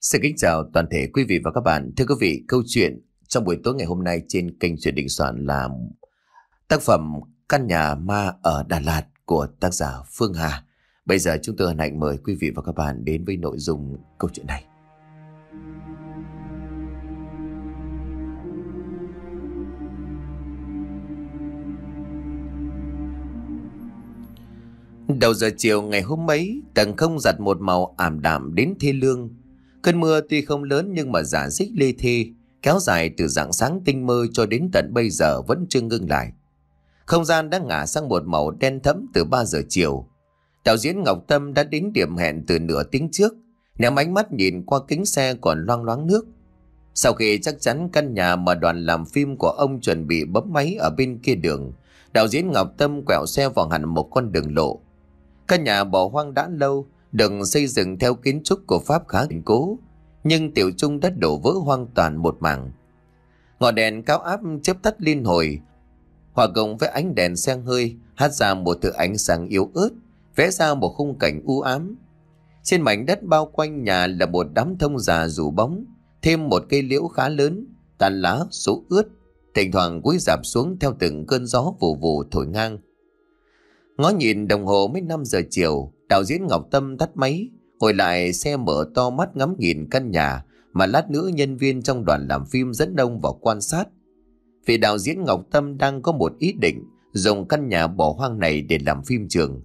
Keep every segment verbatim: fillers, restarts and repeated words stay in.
Xin kính chào toàn thể quý vị và các bạn. Thưa quý vị, câu chuyện trong buổi tối ngày hôm nay trên kênh Chuyện Đình Soạn là tác phẩm Căn nhà ma ở Đà Lạt của tác giả Phương Hà. Bây giờ chúng tôi hân hạnh mời quý vị và các bạn đến với nội dung câu chuyện này. Đầu giờ chiều ngày hôm ấy, tầng không giặt một màu ảm đạm đến thê lương. Cơn mưa tuy không lớn nhưng mà rả rích lê thê, kéo dài từ rạng sáng tinh mơ cho đến tận bây giờ vẫn chưa ngưng lại. Không gian đã ngả sang một màu đen thẫm từ ba giờ chiều. Đạo diễn Ngọc Tâm đã đến điểm hẹn từ nửa tiếng trước, ném ánh mắt nhìn qua kính xe còn loang loáng nước. Sau khi chắc chắn căn nhà mà đoàn làm phim của ông chuẩn bị bấm máy ở bên kia đường, đạo diễn Ngọc Tâm quẹo xe vào hẳn một con đường lộ. Căn nhà bỏ hoang đã lâu, được xây dựng theo kiến trúc của Pháp khá kiên cố, nhưng Tiểu Trung đã đổ vỡ hoàn toàn một mảng. Ngọn đèn cao áp chớp tắt liên hồi, hòa cùng với ánh đèn xeng hơi hát ra một thứ ánh sáng yếu ớt, vẽ ra một khung cảnh u ám. Trên mảnh đất bao quanh nhà là một đám thông già rủ bóng, thêm một cây liễu khá lớn, tàn lá số ướt, thỉnh thoảng cúi rạp xuống theo từng cơn gió vù vù thổi ngang. Ngó nhìn đồng hồ mới năm giờ chiều, đạo diễn Ngọc Tâm tắt máy, ngồi lại xe mở to mắt ngắm nhìn căn nhà mà lát nữa nhân viên trong đoàn làm phim dẫn đông vào quan sát. Vì đạo diễn Ngọc Tâm đang có một ý định dùng căn nhà bỏ hoang này để làm phim trường.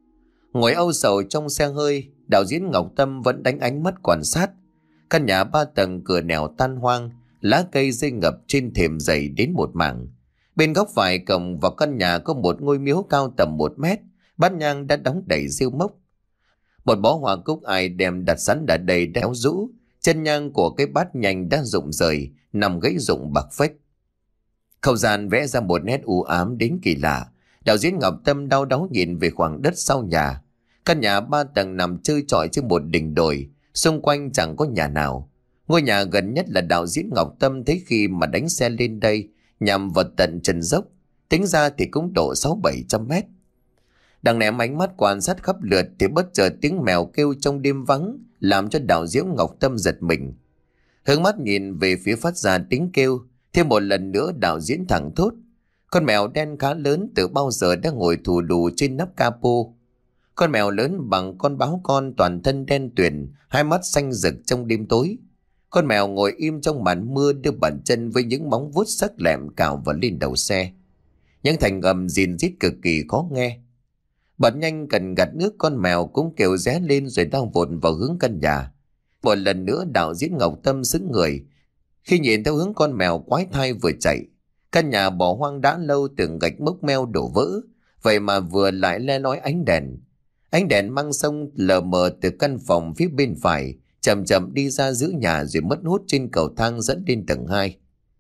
Ngồi âu sầu trong xe hơi, đạo diễn Ngọc Tâm vẫn đánh ánh mắt quan sát. Căn nhà ba tầng cửa nẻo tan hoang, lá cây rơi ngập trên thềm dày đến một mảng. Bên góc phải cổng vào căn nhà có một ngôi miếu cao tầm một mét, bát nhang đã đóng đầy rêu mốc. Một bó hoa cúc ai đem đặt sẵn đã đầy đéo rũ, chân nhang của cái bát nhang đã rụng rời, nằm gãy rụng bạc phách. Không gian vẽ ra một nét u ám đến kỳ lạ. Đạo diễn Ngọc Tâm đau đáu nhìn về khoảng đất sau nhà. Căn nhà ba tầng nằm trơ trọi trên một đỉnh đồi, xung quanh chẳng có nhà nào. Ngôi nhà gần nhất là đạo diễn Ngọc Tâm thấy khi mà đánh xe lên đây nhằm vào tận chân dốc, tính ra thì cũng độ sáu bảy trăm mét. Đang ném ánh mắt quan sát khắp lượt thì bất chợt tiếng mèo kêu trong đêm vắng làm cho đạo diễn Ngọc Tâm giật mình. Hướng mắt nhìn về phía phát ra tiếng kêu, thêm một lần nữa đạo diễn thẳng thốt: con mèo đen khá lớn từ bao giờ đã ngồi thù lù trên nắp capo. Con mèo lớn bằng con báo con, toàn thân đen tuyền, hai mắt xanh rực trong đêm tối. Con mèo ngồi im trong màn mưa, đưa bàn chân với những móng vuốt sắc lẹm cào vào lên đầu xe. Những thành âm rìn rít cực kỳ khó nghe. Bật nhanh cần gạt nước, con mèo cũng kêu ré lên rồi lao vụt vào hướng căn nhà. Một lần nữa đạo diễn Ngọc Tâm sững người khi nhìn theo hướng con mèo quái thai vừa chạy. Căn nhà bỏ hoang đã lâu, từng gạch mốc meo đổ vỡ, vậy mà vừa lại le lói ánh đèn. Ánh đèn mang sông lờ mờ từ căn phòng phía bên phải chậm chậm đi ra giữa nhà rồi mất hút trên cầu thang dẫn lên tầng hai.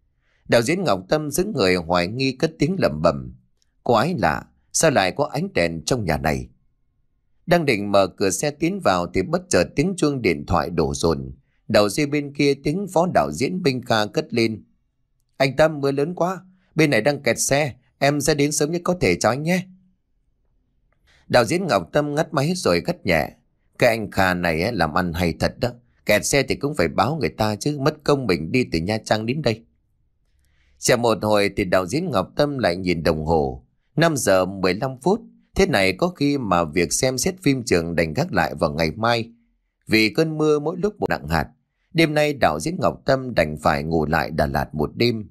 Đạo diễn Ngọc Tâm sững người hoài nghi, cất tiếng lẩm bẩm: quái lạ, sao lại có ánh đèn trong nhà này? Đang định mở cửa xe tiến vào thì bất chợt tiếng chuông điện thoại đổ dồn. Đầu dây bên kia tiếng phó đạo diễn Minh Kha cất lên: anh Tâm, mưa lớn quá, bên này đang kẹt xe, em sẽ đến sớm nhất có thể cho anh nhé. Đạo diễn Ngọc Tâm ngắt máy rồi gắt nhẹ: cái anh Kha này ấy, làm ăn hay thật đó, kẹt xe thì cũng phải báo người ta chứ, mất công mình đi từ Nha Trang đến đây. Chờ một hồi thì đạo diễn Ngọc Tâm lại nhìn đồng hồ, năm giờ mười lăm phút. Thế này có khi mà việc xem xét phim trường đành gác lại vào ngày mai, vì cơn mưa mỗi lúc một nặng hạt. Đêm nay đạo diễn Ngọc Tâm đành phải ngủ lại Đà Lạt một đêm.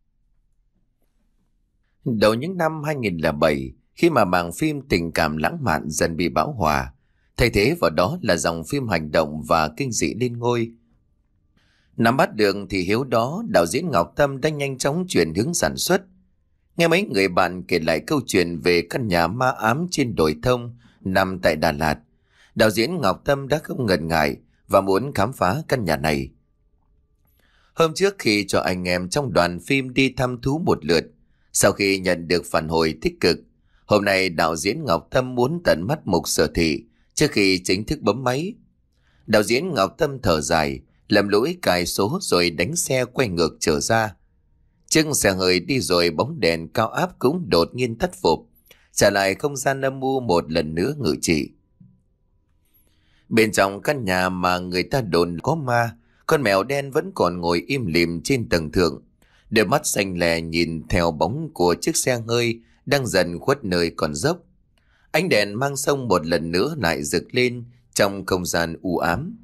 Đầu những năm hai nghìn lẻ bảy, khi mà mảng phim tình cảm lãng mạn dần bị bão hòa, thay thế vào đó là dòng phim hành động và kinh dị lên ngôi. Nắm bắt được thì hiếu đó, đạo diễn Ngọc Tâm đã nhanh chóng chuyển hướng sản xuất. Nghe mấy người bạn kể lại câu chuyện về căn nhà ma ám trên đồi thông nằm tại Đà Lạt, đạo diễn Ngọc Tâm đã không ngần ngại và muốn khám phá căn nhà này. Hôm trước khi cho anh em trong đoàn phim đi thăm thú một lượt, sau khi nhận được phản hồi tích cực, hôm nay đạo diễn Ngọc Tâm muốn tận mắt mục sở thị trước khi chính thức bấm máy. Đạo diễn Ngọc Tâm thở dài, lầm lũi cài số rồi đánh xe quay ngược trở ra. Chiếc xe hơi đi rồi bóng đèn cao áp cũng đột nhiên tắt phục, trả lại không gian âm u một lần nữa ngự trị. Bên trong căn nhà mà người ta đồn có ma, con mèo đen vẫn còn ngồi im lìm trên tầng thượng, đôi mắt xanh lè nhìn theo bóng của chiếc xe hơi đang dần khuất nơi con dốc. Ánh đèn mang sông một lần nữa lại rực lên trong không gian u ám.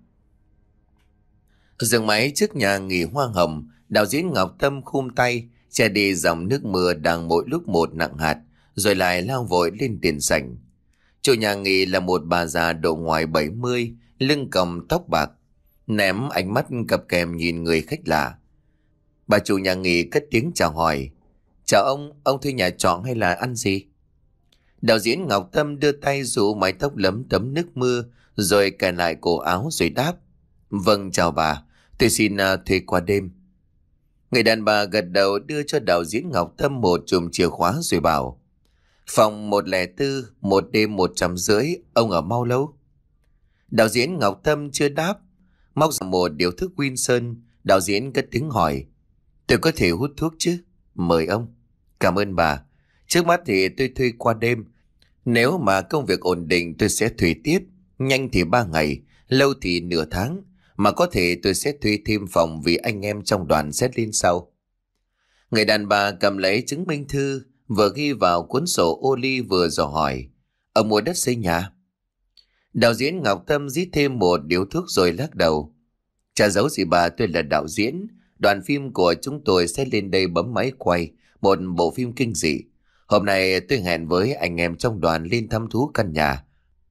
Dừng máy trước nhà nghỉ Hoa Hồng, đạo diễn Ngọc Tâm khum tay che đi dòng nước mưa đang mỗi lúc một nặng hạt, rồi lại lao vội lên tiền sảnh. Chủ nhà nghỉ là một bà già độ ngoài bảy mươi, lưng còng tóc bạc, ném ánh mắt cặp kèm nhìn người khách lạ. Bà chủ nhà nghỉ cất tiếng chào hỏi. Chào ông, ông thuê nhà trọ hay là ăn gì? Đạo diễn Ngọc Tâm đưa tay rủ mái tóc lấm tấm nước mưa, rồi cài lại cổ áo rồi đáp. Vâng chào bà, tôi xin uh, thuê qua đêm. Người đàn bà gật đầu đưa cho đạo diễn Ngọc Tâm một chùm chìa khóa rồi bảo. Phòng một không bốn, một đêm một trăm rưỡi, ông ở mau lâu? Đạo diễn Ngọc Tâm chưa đáp, móc ra một điếu thuốc Winson. Đạo diễn cất tiếng hỏi. Tôi có thể hút thuốc chứ? Mời ông. Cảm ơn bà. Trước mắt thì tôi thuê qua đêm. Nếu mà công việc ổn định tôi sẽ thuê tiếp. Nhanh thì ba ngày, lâu thì nửa tháng. Mà có thể tôi sẽ thuê thêm phòng vì anh em trong đoàn sẽ lên sau. Người đàn bà cầm lấy chứng minh thư, vừa ghi vào cuốn sổ ô ly vừa dò hỏi. Ông mua đất xây nhà? Đạo diễn Ngọc Tâm rít thêm một điếu thuốc rồi lắc đầu. Chả giấu gì bà, tôi là đạo diễn. Đoàn phim của chúng tôi sẽ lên đây bấm máy quay một bộ phim kinh dị. Hôm nay tôi hẹn với anh em trong đoàn lên thăm thú căn nhà.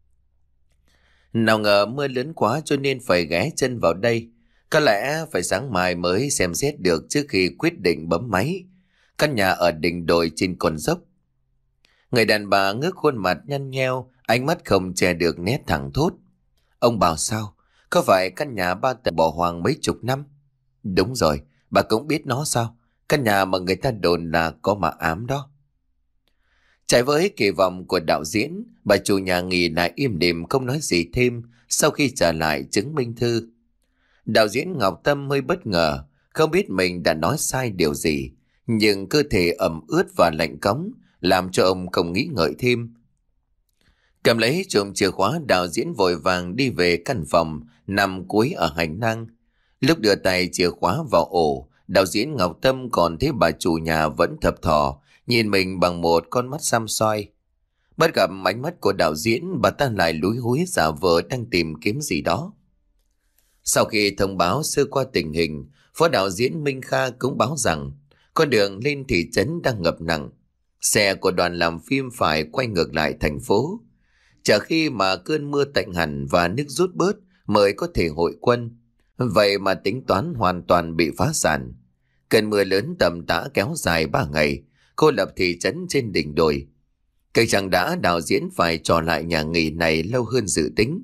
Nào ngờ mưa lớn quá cho nên phải ghé chân vào đây. Có lẽ phải sáng mai mới xem xét được trước khi quyết định bấm máy. Căn nhà ở đỉnh đồi trên con dốc. Người đàn bà ngước khuôn mặt nhăn nheo, ánh mắt không che được nét thẳng thốt. Ông bảo sao? Có phải căn nhà ba tầng bỏ hoang mấy chục năm? Đúng rồi, bà cũng biết nó sao? Căn nhà mà người ta đồn là có ma ám đó. Trái với kỳ vọng của đạo diễn, bà chủ nhà nghỉ lại im lìm không nói gì thêm sau khi trả lại chứng minh thư. Đạo diễn Ngọc Tâm hơi bất ngờ, không biết mình đã nói sai điều gì, nhưng cơ thể ẩm ướt và lạnh cóng làm cho ông không nghĩ ngợi thêm. Cầm lấy chùm chìa khóa, đạo diễn vội vàng đi về căn phòng nằm cuối ở hành lang. Lúc đưa tay chìa khóa vào ổ, đạo diễn Ngọc Tâm còn thấy bà chủ nhà vẫn thập thò nhìn mình bằng một con mắt xăm xoay. Bắt gặp ánh mắt của đạo diễn, bà ta lại lúi húi giả vờ đang tìm kiếm gì đó. Sau khi thông báo sơ qua tình hình, phó đạo diễn Minh Kha cũng báo rằng con đường lên thị trấn đang ngập nặng. Xe của đoàn làm phim phải quay ngược lại thành phố. Chờ khi mà cơn mưa tạnh hẳn và nước rút bớt mới có thể hội quân. Vậy mà tính toán hoàn toàn bị phá sản. Cơn mưa lớn tầm tã kéo dài ba ngày, cô lập thị trấn trên đỉnh đồi. Cây chẳng đã đạo diễn phải trò lại nhà nghỉ này lâu hơn dự tính.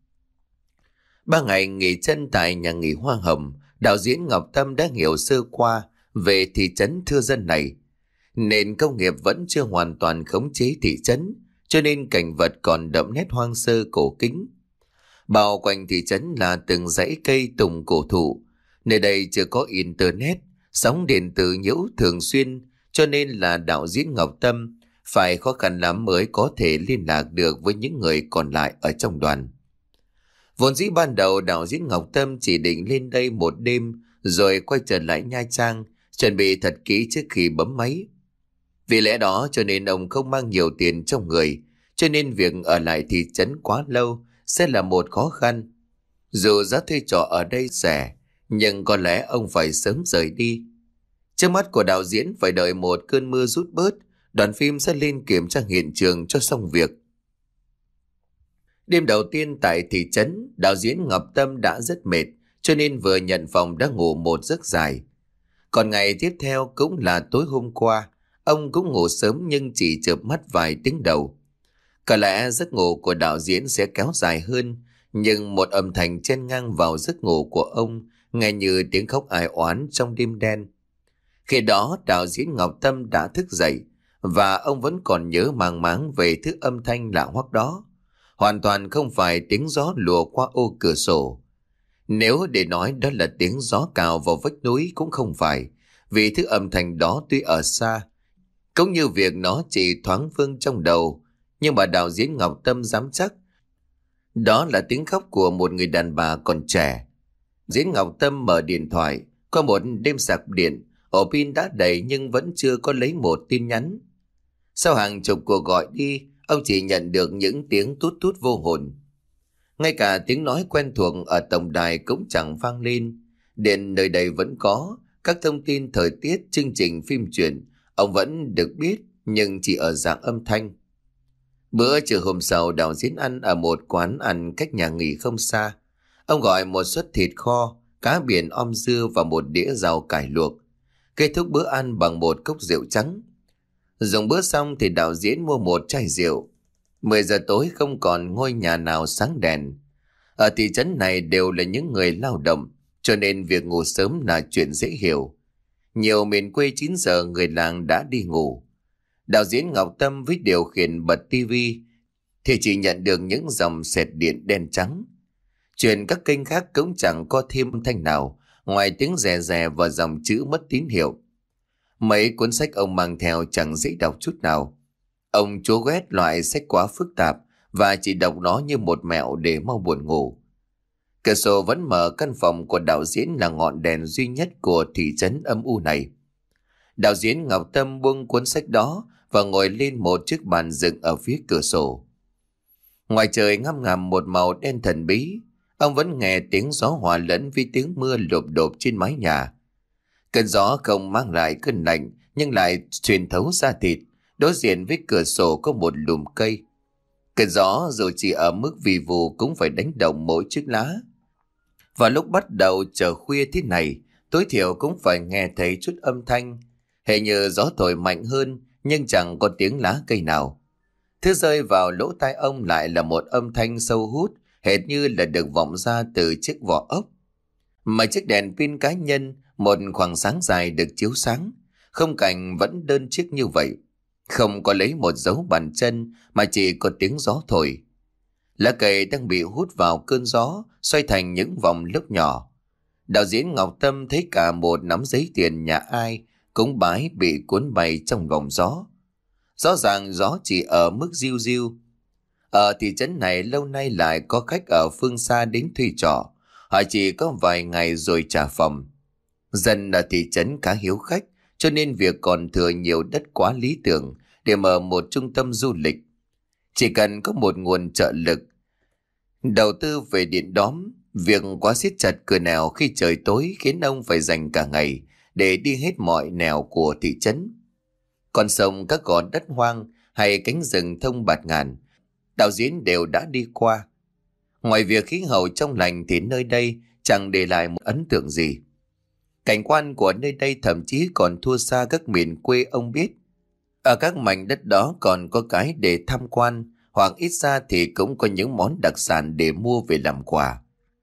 Ba ngày nghỉ chân tại nhà nghỉ Hoa Hồng, đạo diễn Ngọc Tâm đã hiểu sơ qua về thị trấn thưa dân này. Nền công nghiệp vẫn chưa hoàn toàn khống chế thị trấn, cho nên cảnh vật còn đậm nét hoang sơ cổ kính. Bao quanh thị trấn là từng dãy cây tùng cổ thụ. Nơi đây chưa có internet, sóng điện tử nhiễu thường xuyên, cho nên là đạo diễn Ngọc Tâm phải khó khăn lắm mới có thể liên lạc được với những người còn lại ở trong đoàn. Vốn dĩ ban đầu đạo diễn Ngọc Tâm chỉ định lên đây một đêm rồi quay trở lại Nha Trang, chuẩn bị thật kỹ trước khi bấm máy. Vì lẽ đó cho nên ông không mang nhiều tiền trong người, cho nên việc ở lại thị trấn quá lâu sẽ là một khó khăn. Dù giá thuê trọ ở đây rẻ, nhưng có lẽ ông phải sớm rời đi. Trước mắt của đạo diễn phải đợi một cơn mưa rút bớt, đoàn phim sẽ lên kiểm tra hiện trường cho xong việc. Đêm đầu tiên tại thị trấn, đạo diễn Ngọc Tâm đã rất mệt, cho nên vừa nhận phòng đã ngủ một giấc dài. Còn ngày tiếp theo cũng là tối hôm qua, ông cũng ngủ sớm nhưng chỉ chợp mắt vài tiếng đầu. Có lẽ giấc ngủ của đạo diễn sẽ kéo dài hơn, nhưng một âm thanh chen ngang vào giấc ngủ của ông, nghe như tiếng khóc ai oán trong đêm đen. Khi đó đạo diễn Ngọc Tâm đã thức dậy, và ông vẫn còn nhớ màng máng về thứ âm thanh lạ hoắc đó. Hoàn toàn không phải tiếng gió lùa qua ô cửa sổ. Nếu để nói đó là tiếng gió cào vào vách núi cũng không phải, vì thứ âm thanh đó tuy ở xa, cũng như việc nó chỉ thoáng vương trong đầu, nhưng mà đạo diễn Ngọc Tâm dám chắc Đó là tiếng khóc của một người đàn bà còn trẻ. Diễn Ngọc Tâm mở điện thoại. Qua một đêm sạc điện, ổ pin đã đầy nhưng vẫn chưa có lấy một tin nhắn. Sau hàng chục cuộc gọi đi, ông chỉ nhận được những tiếng tút tút vô hồn. Ngay cả tiếng nói quen thuộc ở tổng đài cũng chẳng vang lên. Điện nơi đây vẫn có, các thông tin thời tiết, chương trình phim truyện, ông vẫn được biết nhưng chỉ ở dạng âm thanh. Bữa trưa hôm sau, Đào Diễn ăn ở một quán ăn cách nhà nghỉ không xa. Ông gọi một suất thịt kho, cá biển om dưa và một đĩa rau cải luộc. Kết thúc bữa ăn bằng một cốc rượu trắng. Dùng bữa xong thì đạo diễn mua một chai rượu. Mười giờ tối không còn ngôi nhà nào sáng đèn. Ở thị trấn này đều là những người lao động, cho nên việc ngủ sớm là chuyện dễ hiểu. Nhiều miền quê chín giờ người làng đã đi ngủ. Đạo diễn Ngọc Tâm với điều khiển bật tivi thì chỉ nhận được những dòng sệt điện đen trắng. Chuyện các kênh khác cũng chẳng có thêm âm thanh nào ngoài tiếng rè rè và dòng chữ mất tín hiệu. Mấy cuốn sách ông mang theo chẳng dễ đọc chút nào. Ông chúa ghét loại sách quá phức tạp và chỉ đọc nó như một mẹo để mau buồn ngủ. Cửa sổ vẫn mở, căn phòng của đạo diễn là ngọn đèn duy nhất của thị trấn âm u này. Đạo diễn Ngọc Tâm buông cuốn sách đó và ngồi lên một chiếc bàn dựng ở phía cửa sổ. Ngoài trời ngăm ngầm một màu đen thần bí. Ông vẫn nghe tiếng gió hòa lẫn với tiếng mưa lộp độp trên mái nhà. Cơn gió không mang lại cơn lạnh nhưng lại xuyên thấu da thịt. Đối diện với cửa sổ có một lùm cây. Cơn gió dù chỉ ở mức vì vù cũng phải đánh động mỗi chiếc lá. Và lúc bắt đầu chờ khuya thế này, tối thiểu cũng phải nghe thấy chút âm thanh. Hệ như gió thổi mạnh hơn nhưng chẳng có tiếng lá cây nào. Thứ rơi vào lỗ tai ông lại là một âm thanh sâu hút, hệt như là được vọng ra từ chiếc vỏ ốc. Mà chiếc đèn pin cá nhân, một khoảng sáng dài được chiếu sáng. Khung cảnh vẫn đơn chiếc như vậy. Không có lấy một dấu bàn chân mà chỉ có tiếng gió thổi. Lá cây đang bị hút vào cơn gió, xoay thành những vòng lớp nhỏ. Đạo diễn Ngọc Tâm thấy cả một nắm giấy tiền nhà ai cũng bái bị cuốn bay trong vòng gió. Rõ ràng gió chỉ ở mức riu riu. Ở thị trấn này lâu nay lại có khách ở phương xa đến thuê trọ. Họ chỉ có vài ngày rồi trả phòng. Dân ở thị trấn khá hiếu khách, cho nên việc còn thừa nhiều đất quá lý tưởng để mở một trung tâm du lịch. Chỉ cần có một nguồn trợ lực đầu tư về điện đóm, việc quá siết chặt cửa nẻo khi trời tối khiến ông phải dành cả ngày để đi hết mọi nẻo của thị trấn. Con sông, các gò đất hoang hay cánh rừng thông bạt ngàn, đạo diễn đều đã đi qua. Ngoài việc khí hậu trong lành thì nơi đây chẳng để lại một ấn tượng gì. Cảnh quan của nơi đây thậm chí còn thua xa các miền quê ông biết. Ở các mảnh đất đó còn có cái để tham quan, hoặc ít ra thì cũng có những món đặc sản để mua về làm quà.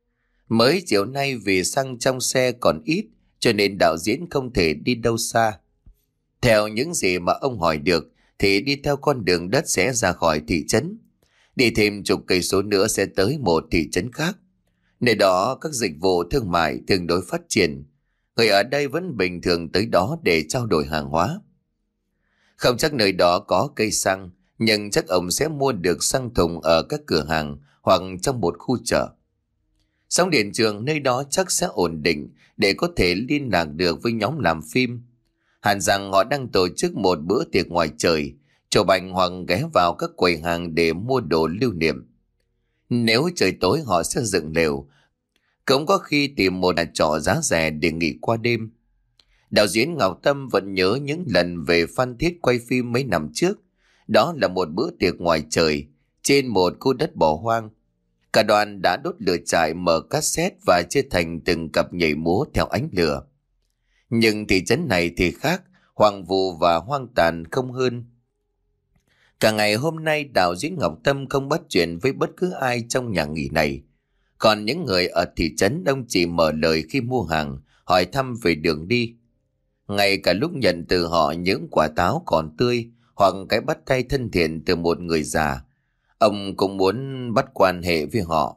Mới chiều nay vì xăng trong xe còn ít, cho nên đạo diễn không thể đi đâu xa. Theo những gì mà ông hỏi được thì đi theo con đường đất sẽ ra khỏi thị trấn. Đi thêm chục cây số nữa sẽ tới một thị trấn khác. Nơi đó các dịch vụ thương mại tương đối phát triển. Người ở đây vẫn bình thường tới đó để trao đổi hàng hóa. Không chắc nơi đó có cây xăng, nhưng chắc ông sẽ mua được xăng thùng ở các cửa hàng hoặc trong một khu chợ. Sóng điện trường nơi đó chắc sẽ ổn định để có thể liên lạc được với nhóm làm phim. Hẳn rằng họ đang tổ chức một bữa tiệc ngoài trời, chụp ảnh hoặc ghé vào các quầy hàng để mua đồ lưu niệm. Nếu trời tối họ sẽ dựng lều, cũng có khi tìm một nhà trọ giá rẻ để nghỉ qua đêm. Đạo diễn Ngọc Tâm vẫn nhớ những lần về Phan Thiết quay phim mấy năm trước. Đó là một bữa tiệc ngoài trời trên một khu đất bỏ hoang. Cả đoàn đã đốt lửa trại, mở cassette và chia thành từng cặp nhảy múa theo ánh lửa. Nhưng thị trấn này thì khác, hoang vu và hoang tàn không hơn. Cả ngày hôm nay đạo diễn Ngọc Tâm không bắt chuyện với bất cứ ai trong nhà nghỉ này. Còn những người ở thị trấn ông chỉ mở lời khi mua hàng, hỏi thăm về đường đi. Ngay cả lúc nhận từ họ những quả táo còn tươi hoặc cái bắt tay thân thiện từ một người già, ông cũng muốn bắt quan hệ với họ.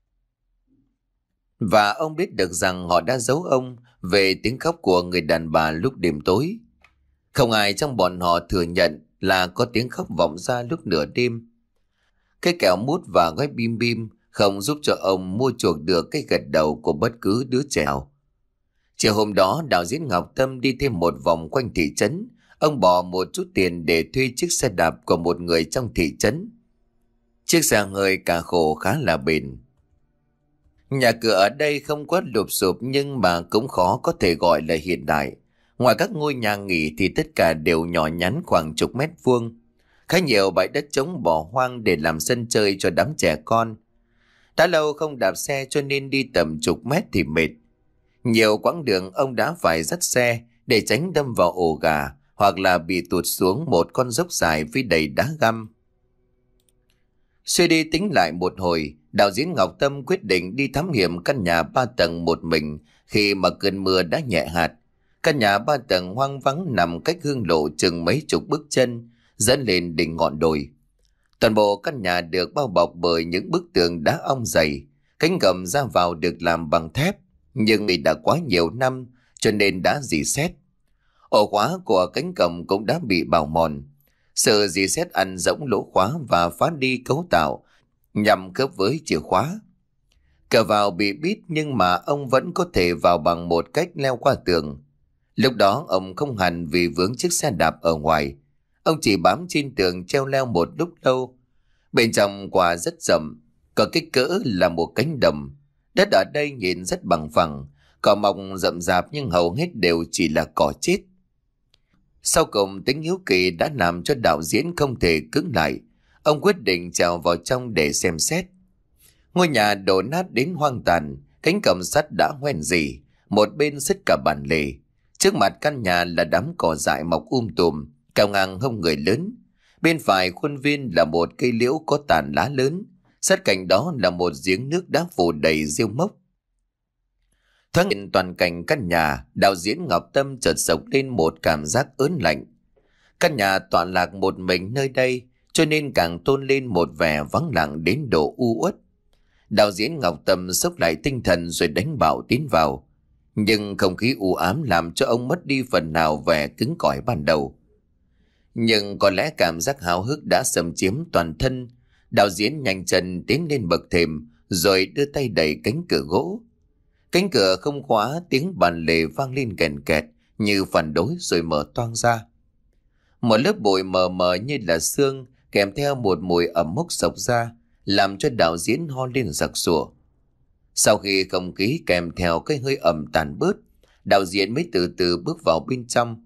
Và ông biết được rằng họ đã giấu ông về tiếng khóc của người đàn bà lúc đêm tối. Không ai trong bọn họ thừa nhận là có tiếng khóc vọng ra lúc nửa đêm. Cái kẹo mút và gói bim bim không giúp cho ông mua chuộc được cái gật đầu của bất cứ đứa trẻ nào. Chiều hôm đó, đạo diễn Ngọc Tâm đi thêm một vòng quanh thị trấn. Ông bỏ một chút tiền để thuê chiếc xe đạp của một người trong thị trấn. Chiếc xe hơi cả khổ khá là bền. Nhà cửa ở đây không quá lụp xụp nhưng mà cũng khó có thể gọi là hiện đại. Ngoài các ngôi nhà nghỉ thì tất cả đều nhỏ nhắn khoảng chục mét vuông. Khá nhiều bãi đất trống bỏ hoang để làm sân chơi cho đám trẻ con. Đã lâu không đạp xe cho nên đi tầm chục mét thì mệt. Nhiều quãng đường ông đã phải dắt xe để tránh đâm vào ổ gà hoặc là bị tụt xuống một con dốc dài với đầy đá găm. Suy đi tính lại một hồi, đạo diễn Ngọc Tâm quyết định đi thám hiểm căn nhà ba tầng một mình khi mà cơn mưa đã nhẹ hạt. Căn nhà ba tầng hoang vắng nằm cách hương lộ chừng mấy chục bước chân, dẫn lên đỉnh ngọn đồi. Toàn bộ căn nhà được bao bọc bởi những bức tường đá ong dày, cánh cổng ra vào được làm bằng thép, nhưng vì đã quá nhiều năm cho nên đã rỉ sét. Ổ khóa của cánh cổng cũng đã bị bào mòn. Sự rỉ sét ăn rỗng lỗ khóa và phá đi cấu tạo nhằm khớp với chìa khóa. Cửa vào bị bít nhưng mà ông vẫn có thể vào bằng một cách leo qua tường. Lúc đó ông không hẳn vì vướng chiếc xe đạp ở ngoài. Ông chỉ bám trên tường treo leo một lúc lâu. Bên trong quả rất rậm, có kích cỡ là một cánh đồng. Đất ở đây nhìn rất bằng phẳng, cỏ mọc rậm rạp nhưng hầu hết đều chỉ là cỏ chết. Sau cùng tính hiếu kỳ đã làm cho đạo diễn không thể cứng lại. Ông quyết định trèo vào trong để xem xét. Ngôi nhà đổ nát đến hoang tàn, cánh cổng sắt đã hoen rỉ, một bên xích cả bản lề. Trước mặt căn nhà là đám cỏ dại mọc um tùm, cao ngang hông người lớn. Bên phải khuôn viên là một cây liễu có tàn lá lớn, sát cạnh đó là một giếng nước đá phủ đầy rêu mốc. Thoáng nhìn toàn cảnh căn nhà, đạo diễn Ngọc Tâm chợt sộc lên một cảm giác ớn lạnh. Căn nhà tọa lạc một mình nơi đây, cho nên càng tôn lên một vẻ vắng lặng đến độ u uất. Đạo diễn Ngọc Tâm xốc lại tinh thần rồi đánh bạo tiến vào. Nhưng không khí u ám làm cho ông mất đi phần nào vẻ cứng cỏi ban đầu. Nhưng có lẽ cảm giác háo hức đã xâm chiếm toàn thân. Đạo diễn nhanh chân tiến lên bậc thềm rồi đưa tay đẩy cánh cửa gỗ. Cánh cửa không khóa, tiếng bàn lề vang lên kèn kẹt như phản đối rồi mở toang ra. Một lớp bụi mờ mờ như là sương kèm theo một mùi ẩm mốc xộc ra, làm cho đạo diễn ho lên sặc sụa. Sau khi không khí kèm theo cái hơi ẩm tàn bớt, đạo diễn mới từ từ bước vào bên trong.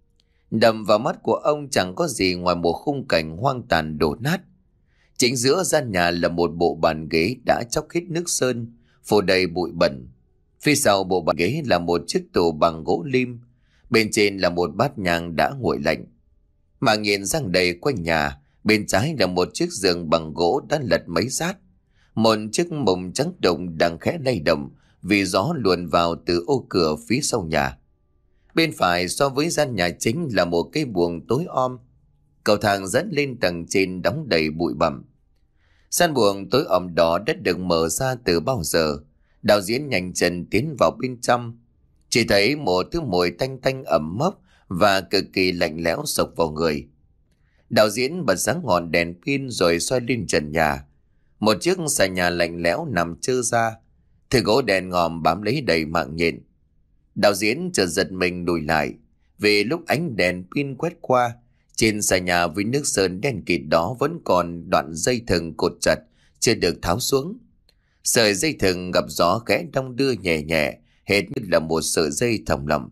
Đầm vào mắt của ông chẳng có gì ngoài một khung cảnh hoang tàn đổ nát. Chính giữa gian nhà là một bộ bàn ghế đã chóc hết nước sơn, phủ đầy bụi bẩn. Phía sau bộ bàn ghế là một chiếc tủ bằng gỗ lim, bên trên là một bát nhang đã nguội lạnh. Mà nhìn sang đầy quanh nhà, bên trái là một chiếc giường bằng gỗ đã lật mấy rát. Một chiếc mùng trắng đồng đang khẽ lay động vì gió luồn vào từ ô cửa phía sau nhà. Bên phải so với gian nhà chính là một cái buồng tối om. Cầu thang dẫn lên tầng trên đóng đầy bụi bặm. Gian buồng tối om đó đã được mở ra từ bao giờ. Đạo diễn nhanh chân tiến vào bên trong. Chỉ thấy một thứ mùi tanh tanh ẩm mốc và cực kỳ lạnh lẽo sộc vào người. Đạo diễn bật sáng ngọn đèn pin rồi soi lên trần nhà. Một chiếc xà nhà lạnh lẽo nằm trơ ra, thứ gỗ đèn ngòm bám lấy đầy mạng nhện. Đạo diễn chợt giật mình lùi lại, vì lúc ánh đèn pin quét qua, trên xà nhà với nước sơn đen kịt đó vẫn còn đoạn dây thừng cột chặt chưa được tháo xuống. Sợi dây thừng gặp gió khẽ đong đưa nhẹ nhẹ, hệt như là một sợi dây thòng lọng.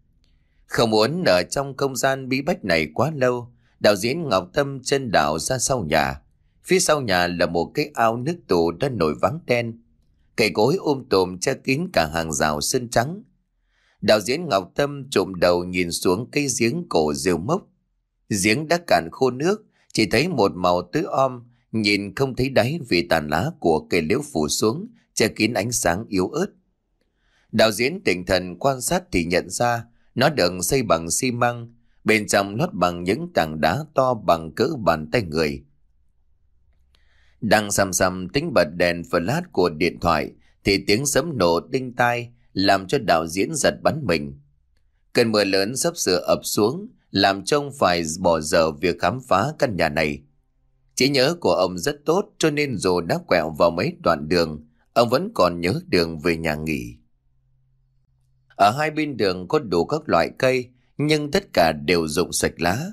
Không muốn ở trong không gian bí bách này quá lâu, đạo diễn Ngọc Tâm chân đảo ra sau nhà. Phía sau nhà là một cái ao nước tù đã nổi váng đen. Cây cối um tùm che kín cả hàng rào sơn trắng. Đạo diễn Ngọc Tâm trụm đầu nhìn xuống cây giếng cổ rêu mốc. Giếng đã cạn khô nước, chỉ thấy một màu tối om, nhìn không thấy đáy vì tàn lá của cây liễu phủ xuống, che kín ánh sáng yếu ớt. Đạo diễn tỉnh thần quan sát thì nhận ra nó được xây bằng xi măng, bên trong lót bằng những tảng đá to bằng cỡ bàn tay người. Đang xăm xăm tính bật đèn flash của điện thoại thì tiếng sấm nổ đinh tai làm cho đạo diễn giật bắn mình. Cơn mưa lớn sắp sửa ập xuống làm trông phải bỏ dở việc khám phá căn nhà này. Trí nhớ của ông rất tốt, cho nên dù đã quẹo vào mấy đoạn đường, ông vẫn còn nhớ đường về nhà nghỉ. Ở hai bên đường có đủ các loại cây, nhưng tất cả đều rụng sạch lá.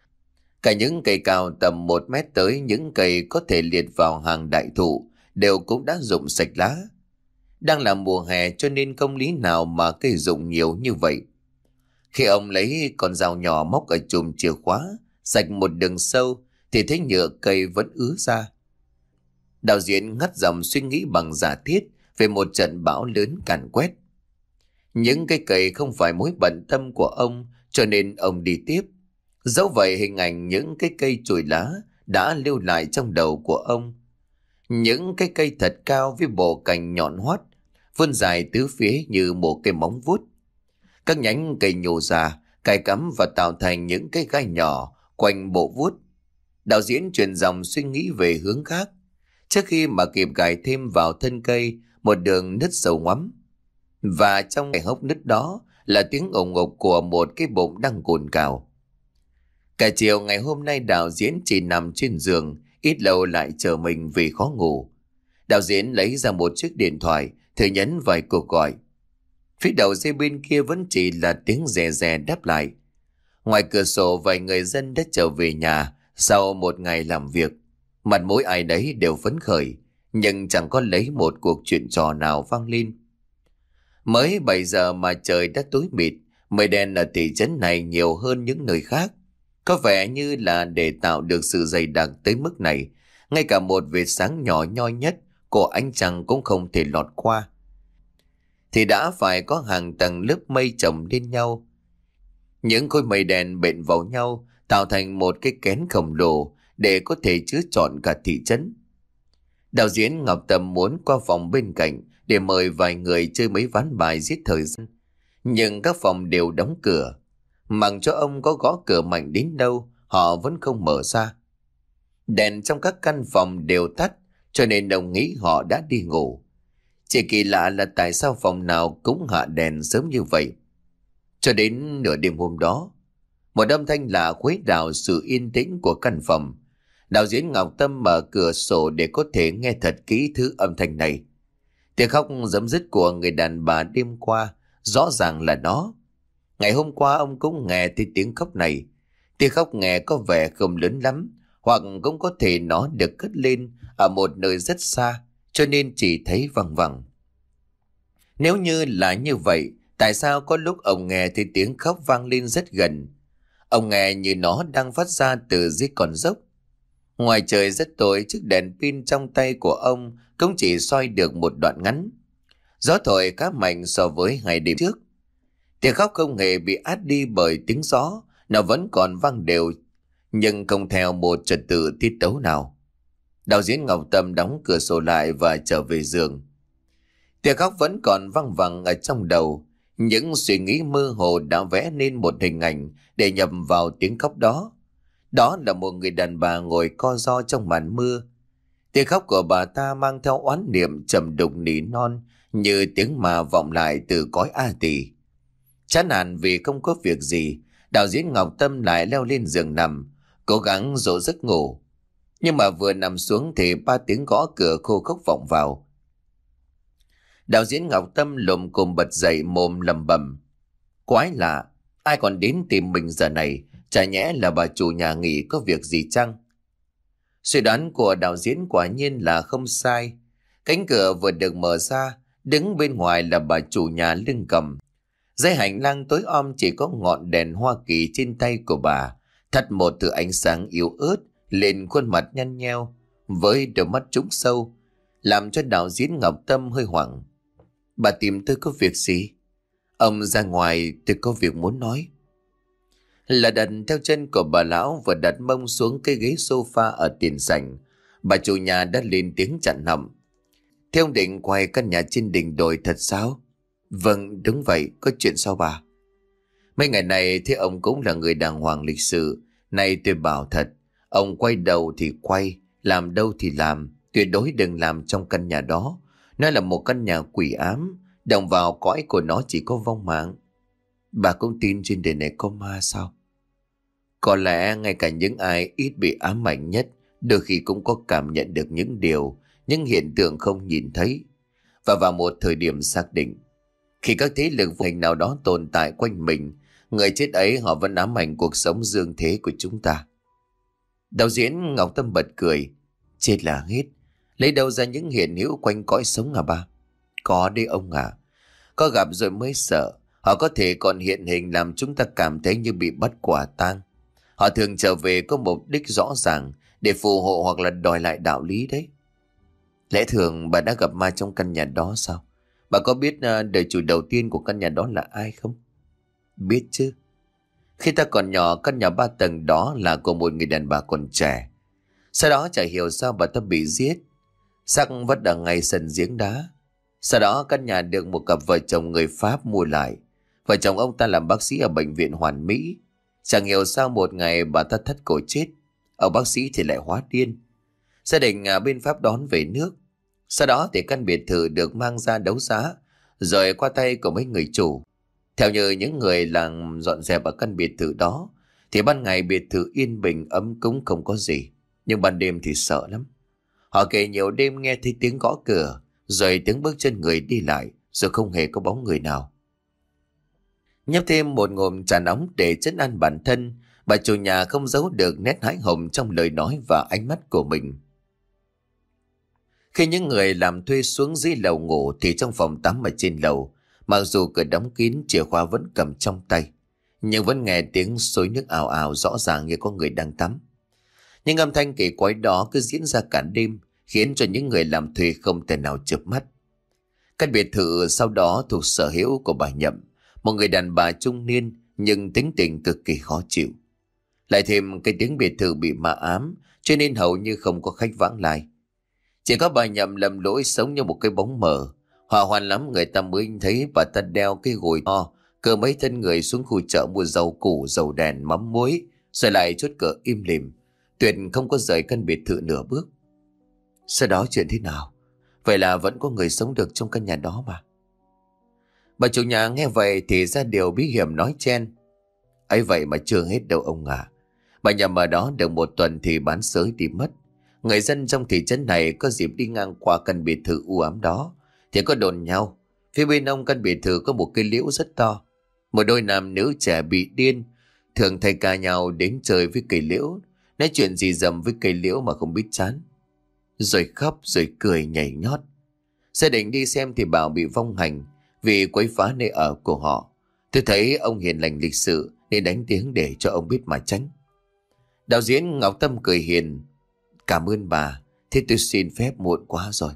Cả những cây cao tầm một mét tới những cây có thể liệt vào hàng đại thụ đều cũng đã rụng sạch lá. Đang là mùa hè cho nên không lý nào mà cây rụng nhiều như vậy. Khi ông lấy con dao nhỏ móc ở chùm chìa khóa, sạch một đường sâu, thì thấy nhựa cây vẫn ứa ra. Đạo diễn ngắt dòng suy nghĩ bằng giả thiết về một trận bão lớn càn quét. Những cây cây không phải mối bận tâm của ông, cho nên ông đi tiếp. Dẫu vậy hình ảnh những cái cây chồi lá đã lưu lại trong đầu của ông. Những cái cây thật cao với bộ cành nhọn hoắt, vươn dài tứ phía như một cái móng vuốt. Các nhánh cây nhô ra, cài cắm và tạo thành những cái gai nhỏ quanh bộ vuốt. Đạo diễn chuyển dòng suy nghĩ về hướng khác, trước khi mà kịp gài thêm vào thân cây một đường nứt sâu ngoắm. Và trong cái hốc nứt đó là tiếng ồn ục của một cái bụng đang cồn cào. Cả chiều ngày hôm nay đạo diễn chỉ nằm trên giường, ít lâu lại chờ mình vì khó ngủ. Đạo diễn lấy ra một chiếc điện thoại, thử nhấn vài cuộc gọi. Phía đầu dây bên kia vẫn chỉ là tiếng rè rè đáp lại. Ngoài cửa sổ vài người dân đã trở về nhà sau một ngày làm việc. Mặt mũi ai đấy đều phấn khởi, nhưng chẳng có lấy một cuộc chuyện trò nào vang lên. Mới bảy giờ mà trời đã tối mịt, mây đen ở thị trấn này nhiều hơn những nơi khác. Có vẻ như là để tạo được sự dày đặc tới mức này, ngay cả một vệt sáng nhỏ nhoi nhất của ánh trăng cũng không thể lọt qua. Thì đã phải có hàng tầng lớp mây chồng lên nhau. Những khối mây đen bện vào nhau tạo thành một cái kén khổng lồ để có thể chứa trọn cả thị trấn. Đạo diễn Ngọc Tâm muốn qua phòng bên cạnh để mời vài người chơi mấy ván bài giết thời gian, nhưng các phòng đều đóng cửa. Mặc cho ông có gõ cửa mạnh đến đâu, họ vẫn không mở ra. Đèn trong các căn phòng đều tắt, cho nên ông nghĩ họ đã đi ngủ. Chỉ kỳ lạ là tại sao phòng nào cũng hạ đèn sớm như vậy. Cho đến nửa đêm hôm đó, một âm thanh lạ khuấy đảo sự yên tĩnh của căn phòng. Đạo diễn Ngọc Tâm mở cửa sổ để có thể nghe thật kỹ thứ âm thanh này. Tiếng khóc giấm dứt của người đàn bà đêm qua, rõ ràng là nó. Ngày hôm qua ông cũng nghe thấy tiếng khóc này. Tiếng khóc nghe có vẻ không lớn lắm, hoặc cũng có thể nó được cất lên ở một nơi rất xa, cho nên chỉ thấy văng vẳng. Nếu như là như vậy, tại sao có lúc ông nghe thấy tiếng khóc vang lên rất gần? Ông nghe như nó đang phát ra từ dưới con dốc. Ngoài trời rất tối, chiếc đèn pin trong tay của ông cũng chỉ soi được một đoạn ngắn. Gió thổi khá mạnh so với hai đêm trước. Tiếng khóc không hề bị át đi bởi tiếng gió, nó vẫn còn vang đều, nhưng không theo một trật tự tiết tấu nào. Đạo diễn Ngọc Tâm đóng cửa sổ lại và trở về giường. Tiếng khóc vẫn còn văng vẳng ở trong đầu. Những suy nghĩ mơ hồ đã vẽ nên một hình ảnh để nhập vào tiếng khóc đó. Đó là một người đàn bà ngồi co ro trong màn mưa. Tiếng khóc của bà ta mang theo oán niệm trầm đục nỉ non, như tiếng mà vọng lại từ cõi A Tỳ. Chán nản vì không có việc gì, đạo diễn Ngọc Tâm lại leo lên giường nằm, cố gắng dỗ giấc ngủ. Nhưng mà vừa nằm xuống thì ba tiếng gõ cửa khô khốc vọng vào. Đạo diễn Ngọc Tâm lồm cồm bật dậy, mồm lẩm bẩm: Quái lạ, ai còn đến tìm mình giờ này? Chả nhẽ là bà chủ nhà nghỉ có việc gì chăng? Suy đoán của đạo diễn quả nhiên là không sai. Cánh cửa vừa được mở ra, đứng bên ngoài là bà chủ nhà lưng cầm. Dưới hành lang tối om chỉ có ngọn đèn Hoa Kỳ trên tay của bà, thắt một thứ ánh sáng yếu ớt lên khuôn mặt nhăn nheo với đôi mắt trũng sâu, làm cho đạo diễn Ngọc Tâm hơi hoảng. Bà tìm tôi có việc gì? Ông ra ngoài, tôi có việc muốn nói. Là đặt theo chân của bà lão vừa đặt mông xuống cái ghế sofa ở tiền sảnh, bà chủ nhà đã lên tiếng chặn họng. Thế ông định quay căn nhà trên đỉnh đồi thật sao? Vâng, đúng vậy, có chuyện sao bà? Mấy ngày này thế ông cũng là người đàng hoàng lịch sự. Này tôi bảo thật, ông quay đầu thì quay, làm đâu thì làm, tuyệt đối đừng làm trong căn nhà đó. Nó là một căn nhà quỷ ám, động vào cõi của nó chỉ có vong mạng. Bà cũng tin trên đời này có ma sao? Có lẽ ngay cả những ai ít bị ám ảnh nhất đôi khi cũng có cảm nhận được những điều, những hiện tượng không nhìn thấy. Và vào một thời điểm xác định, khi các thế lực vô hình nào đó tồn tại quanh mình, người chết ấy họ vẫn ám ảnh cuộc sống dương thế của chúng ta. Đạo diễn Ngọc Tâm bật cười. Chết là hết, lấy đâu ra những hiện hữu quanh cõi sống à ba? Có đấy ông à, có gặp rồi mới sợ. Họ có thể còn hiện hình làm chúng ta cảm thấy như bị bắt quả tang. Họ thường trở về có mục đích rõ ràng để phù hộ hoặc là đòi lại đạo lý đấy. Lẽ thường bà đã gặp ma trong căn nhà đó sao? Bà có biết uh, đời chủ đầu tiên của căn nhà đó là ai không? Biết chứ. Khi ta còn nhỏ, căn nhà ba tầng đó là của một người đàn bà còn trẻ. Sau đó chả hiểu sao bà ta bị giết, xác vất ở ngay sân giếng đá. Sau đó căn nhà được một cặp vợ chồng người Pháp mua lại. Vợ chồng ông ta làm bác sĩ ở bệnh viện Hoàn Mỹ. Chẳng hiểu sao một ngày bà ta thắt cổ chết, ông bác sĩ thì lại hóa điên. Gia đình à, bên Pháp đón về nước. Sau đó thì căn biệt thự được mang ra đấu giá, rồi qua tay của mấy người chủ. Theo như những người làm dọn dẹp ở căn biệt thự đó, thì ban ngày biệt thự yên bình ấm cúng không có gì, nhưng ban đêm thì sợ lắm. Họ kể nhiều đêm nghe thấy tiếng gõ cửa, rồi tiếng bước chân người đi lại, rồi không hề có bóng người nào. Nhấp thêm một ngụm trà nóng để trấn an bản thân, bà chủ nhà không giấu được nét hãi hùng trong lời nói và ánh mắt của mình. Khi những người làm thuê xuống dưới lầu ngủ thì trong phòng tắm ở trên lầu, mặc dù cửa đóng kín, chìa khóa vẫn cầm trong tay, nhưng vẫn nghe tiếng xối nước ào ào rõ ràng như có người đang tắm. Nhưng âm thanh kỳ quái đó cứ diễn ra cả đêm, khiến cho những người làm thuê không thể nào chợp mắt. Căn biệt thự sau đó thuộc sở hữu của bà Nhậm, một người đàn bà trung niên nhưng tính tình cực kỳ khó chịu. Lại thêm cái tiếng biệt thự bị ma ám, cho nên hầu như không có khách vãng lai. Chỉ có bà Nhậm lầm lỗi sống như một cái bóng mờ. Hỏa hoạn lắm người ta mới thấy bà ta đeo cái gùi to, cờ mấy thân người xuống khu chợ mua dầu củ, dầu đèn, mắm muối, rồi lại chốt cửa im lìm, tuyệt không có rời căn biệt thự nửa bước. Sau đó chuyện thế nào? Vậy là vẫn có người sống được trong căn nhà đó mà. Bà chủ nhà nghe vậy thì ra điều bí hiểm nói chen. Ấy vậy mà chưa hết đâu ông à. Bà Nhậm ở đó được một tuần thì bán sới đi mất. Người dân trong thị trấn này có dịp đi ngang qua căn biệt thự u ám đó thì có đồn nhau. Phía bên ông căn biệt thự có một cây liễu rất to. Một đôi nam nữ trẻ bị điên thường thay ca nhau đến chơi với cây liễu, nói chuyện gì dầm với cây liễu mà không biết chán, rồi khóc rồi cười nhảy nhót. Gia đình đi xem thì bảo bị vong hành vì quấy phá nơi ở của họ. Tôi thấy ông hiền lành lịch sự nên đánh tiếng để cho ông biết mà tránh. Đạo diễn Ngọc Tâm cười hiền. Cảm ơn bà, thế tôi xin phép muộn quá rồi.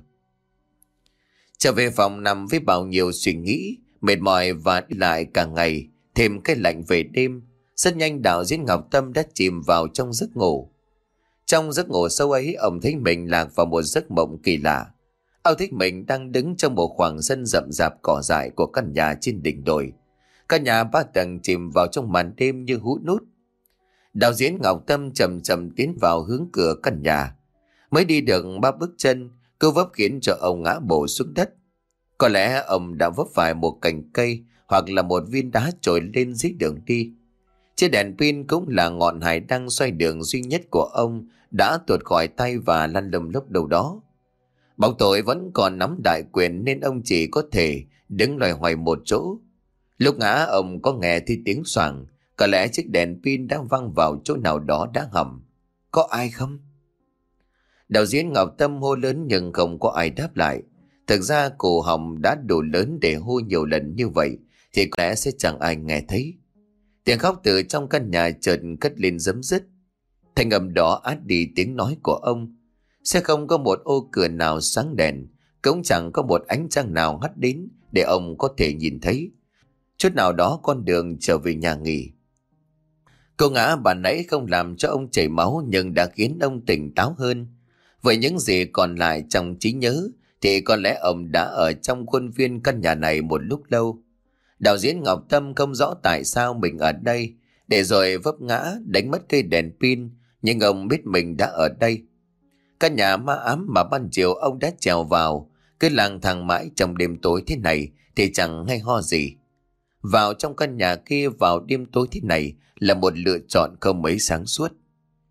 Trở về phòng nằm với bao nhiêu suy nghĩ, mệt mỏi và đi lại cả ngày, thêm cái lạnh về đêm. Rất nhanh đạo diễn Ngọc Tâm đã chìm vào trong giấc ngủ. Trong giấc ngủ sâu ấy, ông thấy mình lạc vào một giấc mộng kỳ lạ. Ông thấy mình đang đứng trong một khoảng sân rậm rạp cỏ dại của căn nhà trên đỉnh đồi. Căn nhà ba tầng chìm vào trong màn đêm như hút nút. Đạo diễn Ngọc Tâm chậm chậm tiến vào hướng cửa căn nhà. Mới đi được ba bước chân, cú vấp khiến cho ông ngã bổ xuống đất. Có lẽ ông đã vấp phải một cành cây hoặc là một viên đá trồi lên dưới đường đi. Chiếc đèn pin cũng là ngọn hải đăng xoay đường duy nhất của ông đã tuột khỏi tay và lăn lầm lốc đâu đó. Bóng tối vẫn còn nắm đại quyền nên ông chỉ có thể đứng loay hoay một chỗ. Lúc ngã ông có nghe thấy tiếng xoàng, có lẽ chiếc đèn pin đang văng vào chỗ nào đó đã hầm. Có ai không? Đạo diễn Ngọc Tâm hô lớn nhưng không có ai đáp lại. Thực ra cổ họng đã đủ lớn để hô nhiều lần như vậy thì có lẽ sẽ chẳng ai nghe thấy. Tiếng khóc từ trong căn nhà chợt cất lên rấm rứt. Thanh âm đó át đi tiếng nói của ông. Sẽ không có một ô cửa nào sáng đèn, cũng chẳng có một ánh trăng nào hắt đến để ông có thể nhìn thấy chút nào đó con đường trở về nhà nghỉ. Cô ngã bà nãy không làm cho ông chảy máu nhưng đã khiến ông tỉnh táo hơn. Với những gì còn lại trong trí nhớ thì có lẽ ông đã ở trong khuôn viên căn nhà này một lúc lâu. Đạo diễn Ngọc Tâm không rõ tại sao mình ở đây, để rồi vấp ngã đánh mất cây đèn pin, nhưng ông biết mình đã ở đây. Căn nhà ma ám mà ban chiều ông đã trèo vào, cứ lang thang mãi trong đêm tối thế này thì chẳng hay ho gì. Vào trong căn nhà kia vào đêm tối thế này là một lựa chọn không mấy sáng suốt.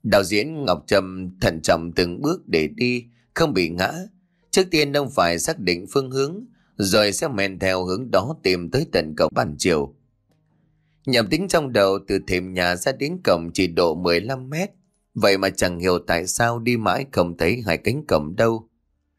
Đạo diễn Ngọc Trâm thận trọng từng bước để đi, không bị ngã. Trước tiên ông phải xác định phương hướng, rồi sẽ men theo hướng đó tìm tới tận cổng ban chiều. Nhầm tính trong đầu từ thềm nhà ra đến cổng chỉ độ mười lăm mét, vậy mà chẳng hiểu tại sao đi mãi không thấy hai cánh cổng đâu.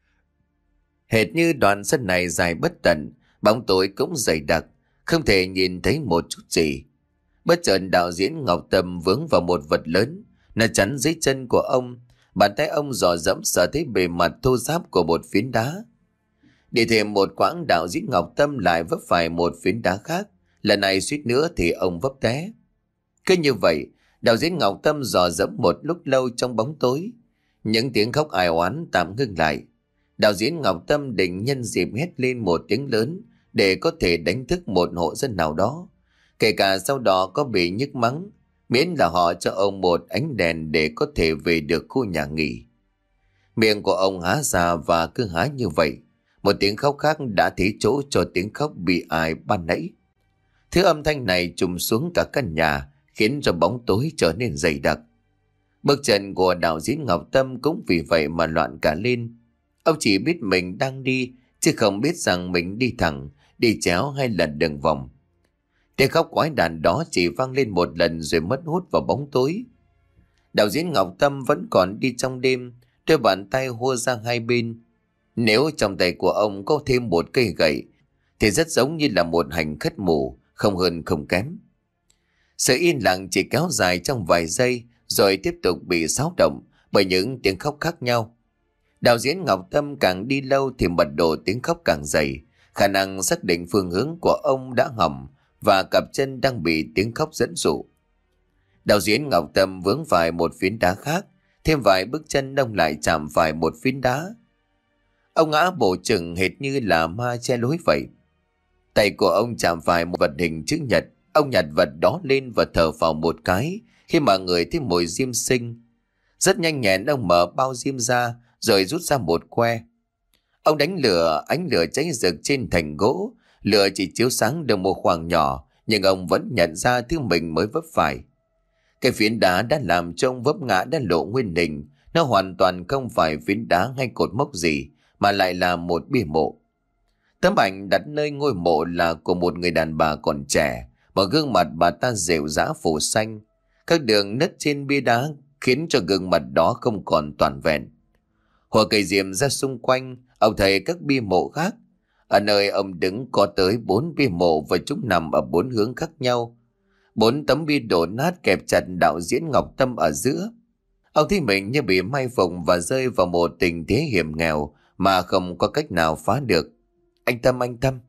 Hệt như đoạn sân này dài bất tận, bóng tối cũng dày đặc, không thể nhìn thấy một chút gì. Bất chợt đạo diễn Ngọc Tâm vướng vào một vật lớn, nó chắn dưới chân của ông. Bàn tay ông dò dẫm sờ thấy bề mặt thô ráp của một phiến đá. Đi thêm một quãng, đạo diễn Ngọc Tâm lại vấp phải một phiến đá khác. Lần này suýt nữa thì ông vấp té. Cứ như vậy, đạo diễn Ngọc Tâm dò dẫm một lúc lâu trong bóng tối. Những tiếng khóc ai oán tạm ngưng lại. Đạo diễn Ngọc Tâm định nhân dịp hét lên một tiếng lớn để có thể đánh thức một hộ dân nào đó, kể cả sau đó có bị nhức mắng, miễn là họ cho ông một ánh đèn để có thể về được khu nhà nghỉ. Miệng của ông há ra và cứ há như vậy, một tiếng khóc khác đã thế chỗ cho tiếng khóc bị ai ban nãy. Thứ âm thanh này trùm xuống cả căn nhà, khiến cho bóng tối trở nên dày đặc. Bước chân của đạo diễn Ngọc Tâm cũng vì vậy mà loạn cả lên. Ông chỉ biết mình đang đi, chứ không biết rằng mình đi thẳng, đi chéo hay là đường vòng. Tiếng khóc quái đản đó chỉ vang lên một lần rồi mất hút vào bóng tối. Đạo diễn Ngọc Tâm vẫn còn đi trong đêm, đôi bàn tay hua ra hai bên. Nếu trong tay của ông có thêm một cây gậy, thì rất giống như là một hành khất mù, không hơn không kém. Sự yên lặng chỉ kéo dài trong vài giây, rồi tiếp tục bị xáo động bởi những tiếng khóc khác nhau. Đạo diễn Ngọc Tâm càng đi lâu thì mật độ tiếng khóc càng dày, khả năng xác định phương hướng của ông đã hỏng và cặp chân đang bị tiếng khóc dẫn dụ. Đạo diễn Ngọc Tâm vướng phải một phiến đá khác, thêm vài bước chân ông lại chạm phải một phiến đá. Ông ngã bổ chừng hệt như là ma che lối vậy. Tay của ông chạm phải một vật hình chữ nhật, ông nhặt vật đó lên và thở phào một cái khi mà người thấy mùi diêm sinh. Rất nhanh nhẹn ông mở bao diêm ra rồi rút ra một que. Ông đánh lửa, ánh lửa cháy rực trên thành gỗ, lửa chỉ chiếu sáng được một khoảng nhỏ, nhưng ông vẫn nhận ra thứ mình mới vấp phải. Cái phiến đá đã làm cho ông vấp ngã đã lộ nguyên hình, nó hoàn toàn không phải phiến đá hay cột mốc gì, mà lại là một bia mộ. Tấm ảnh đặt nơi ngôi mộ là của một người đàn bà còn trẻ, mà gương mặt bà ta rệu rã phủ xanh. Các đường nứt trên bia đá khiến cho gương mặt đó không còn toàn vẹn. Hoa cây diêm ra xung quanh, ông thấy các bia mộ khác. Ở nơi ông đứng có tới bốn bia mộ và chúng nằm ở bốn hướng khác nhau. Bốn tấm bia đổ nát kẹp chặt đạo diễn Ngọc Tâm ở giữa. Ông thấy mình như bị may phùng và rơi vào một tình thế hiểm nghèo mà không có cách nào phá được. Anh Tâm, anh Tâm.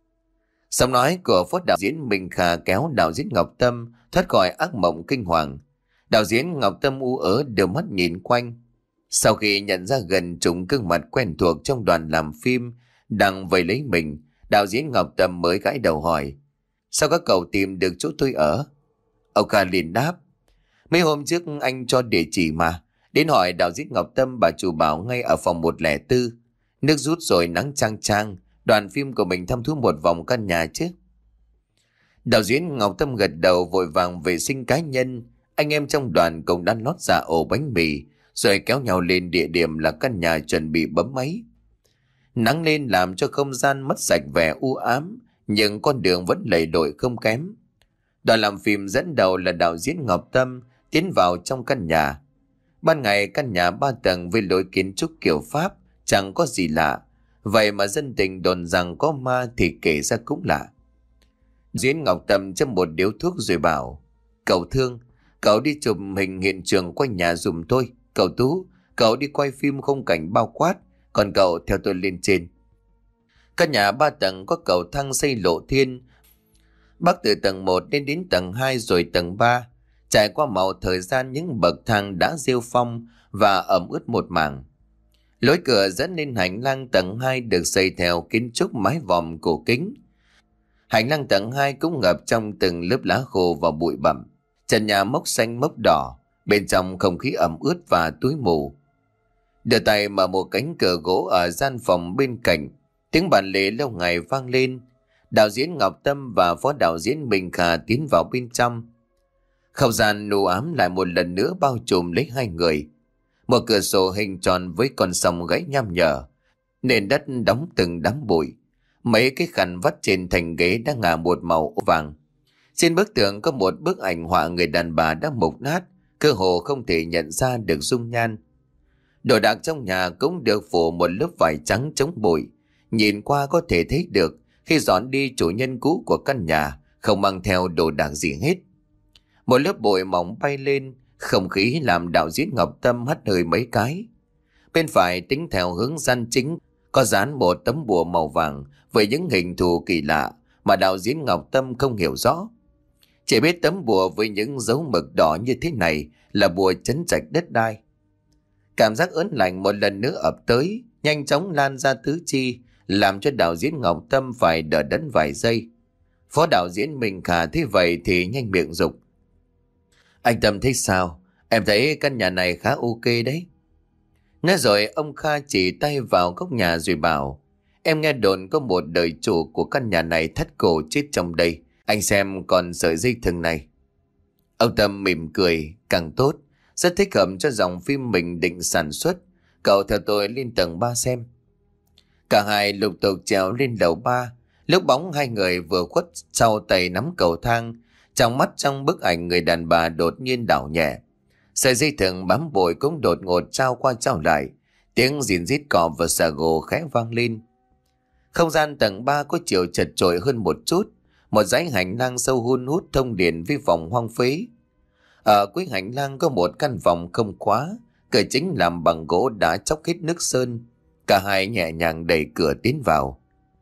Giọng nói của phó đạo diễn Minh Kha kéo đạo diễn Ngọc Tâm thoát khỏi ác mộng kinh hoàng. Đạo diễn Ngọc Tâm u ớ đưa mắt nhìn quanh. Sau khi nhận ra gần trùng gương mặt quen thuộc trong đoàn làm phim đang vây lấy mình, đạo diễn Ngọc Tâm mới gãi đầu hỏi: sao các cậu tìm được chỗ tôi ở? Ông Kha liền đáp: mấy hôm trước anh cho địa chỉ mà. Đến hỏi đạo diễn Ngọc Tâm, bà chủ bảo ngay ở phòng một không bốn. Nước rút rồi nắng chang chang, đoàn phim của mình thăm thú một vòng căn nhà chứ. Đạo diễn Ngọc Tâm gật đầu vội vàng vệ sinh cá nhân. Anh em trong đoàn cũng đã lót dạ ổ bánh mì, rồi kéo nhau lên địa điểm là căn nhà chuẩn bị bấm máy. Nắng lên làm cho không gian mất sạch vẻ u ám, nhưng con đường vẫn lầy lội không kém. Đoàn làm phim dẫn đầu là đạo diễn Ngọc Tâm tiến vào trong căn nhà. Ban ngày căn nhà ba tầng với lối kiến trúc kiểu Pháp, chẳng có gì lạ. Vậy mà dân tình đồn rằng có ma thì kể ra cũng lạ. Diễn Ngọc Tâm châm một điếu thuốc rồi bảo: cậu Thương, cậu đi chụp hình hiện trường quanh nhà dùm tôi. Cậu Tú, cậu đi quay phim khung cảnh bao quát, còn cậu theo tôi lên trên. Căn nhà ba tầng có cầu thang xây lộ thiên, bắc từ tầng một đến đến tầng hai rồi tầng ba. Trải qua màu thời gian, những bậc thang đã rêu phong và ẩm ướt một mảng. Lối cửa dẫn lên hành lang tầng hai được xây theo kiến trúc mái vòm cổ kính. Hành lang tầng hai cũng ngập trong từng lớp lá khô và bụi bặm. Trần nhà mốc xanh mốc đỏ, bên trong không khí ẩm ướt và túi mù. Đưa tay mở một cánh cửa gỗ ở gian phòng bên cạnh, tiếng bàn lề lâu ngày vang lên. Đạo diễn Ngọc Tâm và phó đạo diễn Minh Kha tiến vào bên trong. Không gian u ám lại một lần nữa bao trùm lấy hai người. Một cửa sổ hình tròn với con sông gãy nham nhở, nền đất đóng từng đám bụi. Mấy cái khăn vắt trên thành ghế đã ngả một màu vàng. Trên bức tường có một bức ảnh họa người đàn bà đã mục nát, cơ hồ không thể nhận ra được dung nhan. Đồ đạc trong nhà cũng được phủ một lớp vải trắng chống bụi. Nhìn qua có thể thấy được khi dọn đi chủ nhân cũ của căn nhà không mang theo đồ đạc gì hết. Một lớp bụi mỏng bay lên, không khí làm đạo diễn Ngọc Tâm hắt hơi mấy cái. Bên phải tính theo hướng gian chính có dán một tấm bùa màu vàng với những hình thù kỳ lạ mà đạo diễn Ngọc Tâm không hiểu rõ. Chỉ biết tấm bùa với những dấu mực đỏ như thế này là bùa trấn trạch đất đai. Cảm giác ớn lạnh một lần nữa ập tới, nhanh chóng lan ra tứ chi, làm cho đạo diễn Ngọc Tâm phải đỡ đẫn vài giây. Phó đạo diễn Minh Khả thấy vậy thì nhanh miệng dục: "Anh Tâm thấy sao? Em thấy căn nhà này khá ok đấy." Nói rồi ông Kha chỉ tay vào góc nhà rồi bảo: "Em nghe đồn có một đời chủ của căn nhà này thắt cổ chết trong đây. Anh xem còn sợi dây thừng này." Ông Tâm mỉm cười: "Càng tốt, rất thích hợp cho dòng phim mình định sản xuất. Cậu theo tôi lên tầng ba xem." Cả hai lục tục trèo lên lầu ba. Lúc bóng hai người vừa khuất sau tay nắm cầu thang, trong mắt trong bức ảnh người đàn bà đột nhiên đảo nhẹ. Sợi dây thừng bám bội cũng đột ngột trao qua trao lại, tiếng rìn rít cọp và xà gồ khẽ vang lên. Không gian tầng ba có chiều chật chội hơn một chút, một dãy hành lang sâu hun hút thông điện với phòng hoang phế. Ở cuối hành lang có một căn phòng không khóa, cửa chính làm bằng gỗ đã chóc hết nước sơn. Cả hai nhẹ nhàng đẩy cửa tiến vào.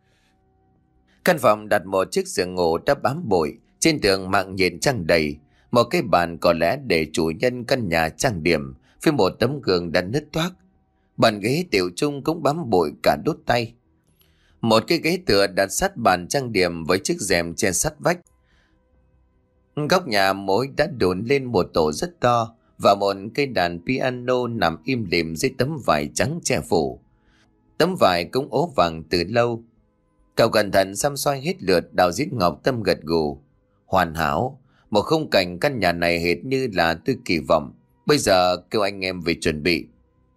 Căn phòng đặt một chiếc giường ngủ đã bám bụi, trên tường mạng nhện trăng đầy, một cái bàn có lẽ để chủ nhân căn nhà trang điểm, với một tấm gương đã nứt toác. Bàn ghế tiểu chung cũng bám bụi cả đốt tay. Một cái ghế tựa đặt sát bàn trang điểm với chiếc rèm che sát vách. Góc nhà mỗi đã đồn lên một tổ rất to và một cây đàn piano nằm im lìm dưới tấm vải trắng che phủ. Tấm vải cũng ố vàng từ lâu. Cậu cẩn thận xăm soi hết lượt, đạo diễn Ngọc Tâm gật gù: "Hoàn hảo, một khung cảnh căn nhà này hệt như là tôi kỳ vọng. Bây giờ kêu anh em về chuẩn bị."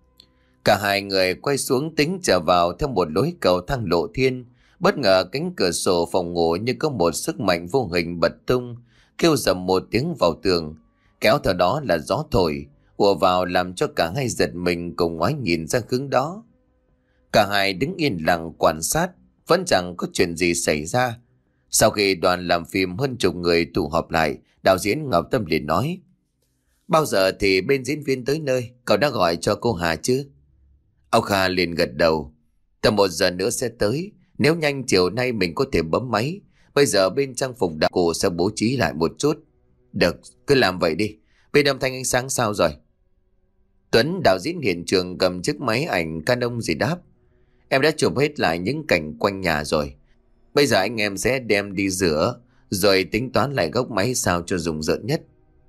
Cả hai người quay xuống tính trở vào theo một lối cầu thang lộ thiên. Bất ngờ cánh cửa sổ phòng ngủ như có một sức mạnh vô hình bật tung, kêu rầm một tiếng vào tường, kéo theo đó là gió thổi ùa vào làm cho cả hai giật mình cùng ngoái nhìn ra hướng đó. Cả hai đứng yên lặng quan sát, vẫn chẳng có chuyện gì xảy ra. Sau khi đoàn làm phim hơn chục người tụ họp lại, đạo diễn Ngọc Tâm liền nói: "Bao giờ thì bên diễn viên tới nơi? Cậu đã gọi cho cô Hà chứ?" Ông Kha liền gật đầu: "Tầm một giờ nữa sẽ tới. Nếu nhanh chiều nay mình có thể bấm máy. Bây giờ bên trang phục đạo cụ sẽ bố trí lại một chút." "Được, cứ làm vậy đi. Bên âm thanh ánh sáng sao rồi?" Tuấn, đạo diễn hiện trường, cầm chiếc máy ảnh Canon gì đáp: "Em đã chụp hết lại những cảnh quanh nhà rồi. Bây giờ anh em sẽ đem đi rửa, rồi tính toán lại góc máy sao cho rùng rợn nhất."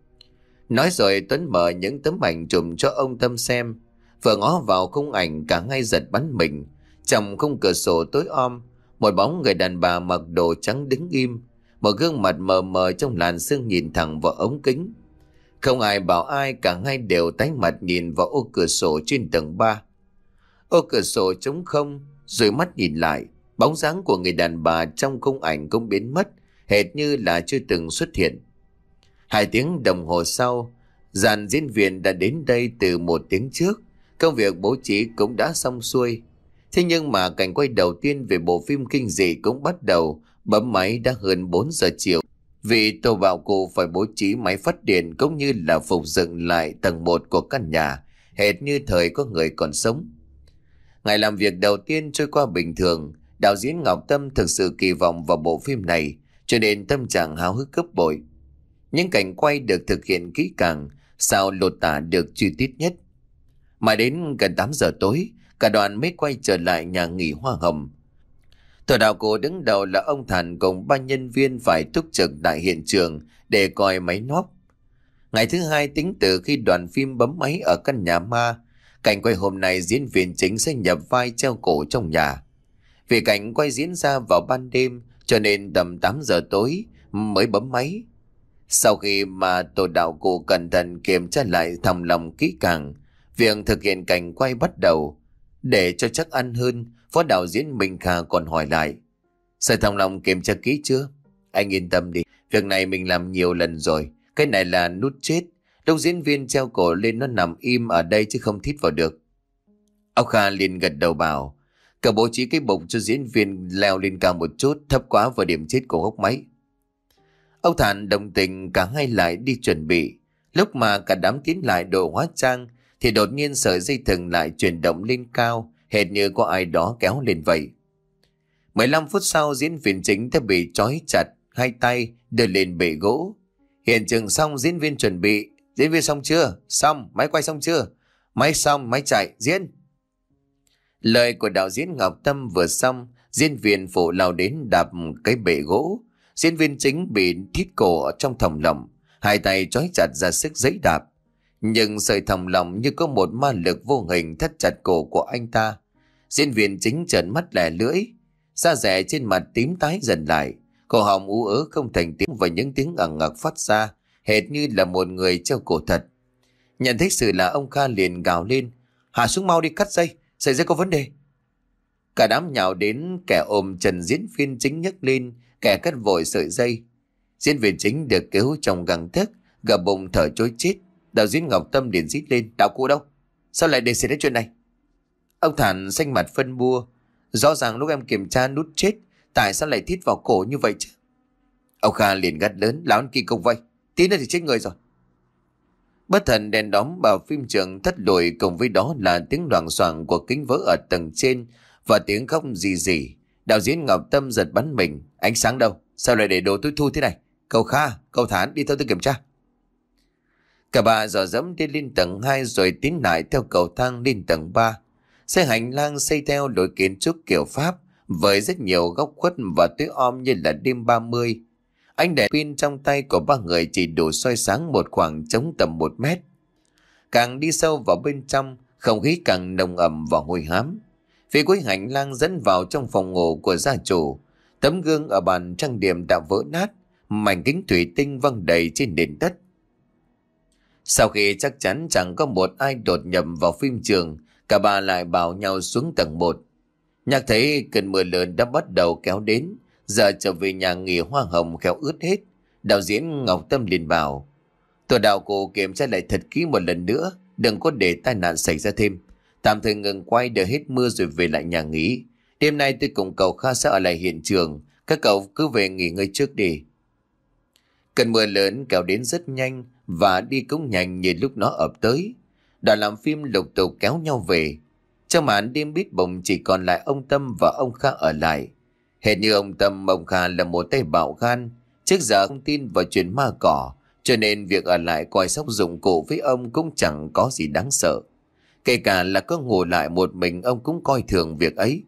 Nói rồi Tuấn mở những tấm ảnh chụp cho ông Tâm xem. Vừa ngó vào khung ảnh, cả hai giật bắn mình. Trong khung cửa sổ tối om, một bóng người đàn bà mặc đồ trắng đứng im, một gương mặt mờ mờ trong làn sương nhìn thẳng vào ống kính. Không ai bảo ai, cả hai đều tái mặt nhìn vào ô cửa sổ trên tầng ba. Ô cửa sổ trống không, rồi mắt nhìn lại, bóng dáng của người đàn bà trong khung ảnh cũng biến mất, hệt như là chưa từng xuất hiện. Hai tiếng đồng hồ sau, dàn diễn viên đã đến đây từ một tiếng trước. Công việc bố trí cũng đã xong xuôi. Thế nhưng mà cảnh quay đầu tiên về bộ phim kinh dị cũng bắt đầu. Bấm máy đã hơn bốn giờ chiều, vì tổ bảo cụ phải bố trí máy phát điện cũng như là phục dựng lại tầng một của căn nhà, hệt như thời có người còn sống. Ngày làm việc đầu tiên trôi qua bình thường. Đạo diễn Ngọc Tâm thực sự kỳ vọng vào bộ phim này, cho nên tâm trạng háo hức gấp bội. Những cảnh quay được thực hiện kỹ càng, sao lột tả được chi tiết nhất. Mà đến gần tám giờ tối, cả đoàn mới quay trở lại nhà nghỉ Hoa Hồng. Tổ đạo cụ đứng đầu là ông Thành cùng ba nhân viên phải túc trực tại hiện trường để coi máy nóp. Ngày thứ hai tính từ khi đoàn phim bấm máy ở căn nhà ma, cảnh quay hôm nay diễn viên chính sẽ nhập vai treo cổ trong nhà. Vì cảnh quay diễn ra vào ban đêm, cho nên tầm tám giờ tối mới bấm máy. Sau khi mà tổ đạo cụ cẩn thận kiểm tra lại thòng lòng kỹ càng, việc thực hiện cảnh quay bắt đầu. Để cho chắc ăn hơn, phó đạo diễn Minh Kha còn hỏi lại: Sở thòng lòng kiểm tra kỹ chưa? Anh yên tâm đi, việc này mình làm nhiều lần rồi. Cái này là nút chết. Lúc diễn viên treo cổ lên nó nằm im ở đây chứ không thít vào được. Ông Kha liền gật đầu bảo: Cậu bố trí cái bục cho diễn viên leo lên cao một chút, thấp quá vào điểm chết của hốc máy. Ông Thản đồng tình, cả hai lại đi chuẩn bị. Lúc mà cả đám tiến lại đồ hóa trang thì đột nhiên sợi dây thừng lại chuyển động lên cao, hệt như có ai đó kéo lên vậy. mười lăm phút sau, diễn viên chính đã bị trói chặt, hai tay đưa lên bệ gỗ. Hiện trường xong, diễn viên chuẩn bị. Diễn viên xong chưa? Xong. Máy quay xong chưa? Máy xong, máy chạy, diễn. Lời của đạo diễn Ngọc Tâm vừa xong, diễn viên phụ lao đến đạp cái bệ gỗ. Diễn viên chính bị thít cổ ở trong thòng lọng, hai tay trói chặt ra sức giãy đạp. Nhưng sợi thòng lọng như có một ma lực vô hình thắt chặt cổ của anh ta. Diễn viên chính trợn mắt lẻ lưỡi, da dẻ trên mặt tím tái dần lại, cổ họng ú ớ không thành tiếng và những tiếng ẳng ngặc phát ra, hệt như là một người treo cổ thật. Nhận thấy sự là ông Kha liền gào lên: Hạ xuống mau đi, cắt dây, sợi dây có vấn đề. Cả đám nhào đến, kẻ ôm chân diễn viên chính nhấc lên, kẻ cắt vội sợi dây. Diễn viên chính được cứu trong găng tấc, gập bụng thở trối chết. Đạo diễn Ngọc Tâm liền rít lên: Đạo cụ đâu? Sao lại để xảy ra chuyện này? Ông Thản xanh mặt phân bua: Rõ ràng lúc em kiểm tra nút chết, tại sao lại thít vào cổ như vậy chứ? Ông Kha liền gắt lớn: Lão ăn kỳ công vậy, tí nữa thì chết người rồi. Bất thần đèn đóm vào phim trường thất lùi, cùng với đó là tiếng loảng xoảng của kính vỡ ở tầng trên và tiếng khóc rì rì. Đạo diễn Ngọc Tâm giật bắn mình: Ánh sáng đâu? Sao lại để đồ tối thu thế này? Cậu Kha, cậu Thản, đi theo tôi kiểm tra. Cả ba dò dẫm đi lên tầng hai rồi tiến lại theo cầu thang lên tầng ba. Xe hành lang xây theo lối kiến trúc kiểu Pháp với rất nhiều góc khuất và tối om như là đêm ba mươi. Ánh đèn pin trong tay của ba người chỉ đủ soi sáng một khoảng trống tầm một mét. Càng đi sâu vào bên trong, không khí càng nồng ẩm và hôi hám. Phía cuối hành lang dẫn vào trong phòng ngủ của gia chủ. Tấm gương ở bàn trang điểm đã vỡ nát, mảnh kính thủy tinh văng đầy trên nền đất. Sau khi chắc chắn chẳng có một ai đột nhập vào phim trường, cả ba lại bảo nhau xuống tầng một. Nhạc thấy cơn mưa lớn đã bắt đầu kéo đến, giờ trở về nhà nghỉ hoa hồng khéo ướt hết. Đạo diễn Ngọc Tâm liền bảo: Tổ đạo cụ kiểm tra lại thật kỹ một lần nữa, đừng có để tai nạn xảy ra thêm. Tạm thời ngừng quay đợi hết mưa rồi về lại nhà nghỉ. Đêm nay tôi cùng cậu Kha sẽ ở lại hiện trường, các cậu cứ về nghỉ ngơi trước đi. Cơn mưa lớn kéo đến rất nhanh và đi cũng nhanh như lúc nó ập tới. Đoàn làm phim lục tục kéo nhau về. Trong màn đêm bít bùng chỉ còn lại ông Tâm và ông Kha ở lại. Hệt như ông Tâm, ông Kha là một tay bạo gan. Trước giờ không tin vào chuyện ma cỏ, cho nên việc ở lại coi sóc dụng cụ với ông cũng chẳng có gì đáng sợ. Kể cả là có ngủ lại một mình, ông cũng coi thường việc ấy.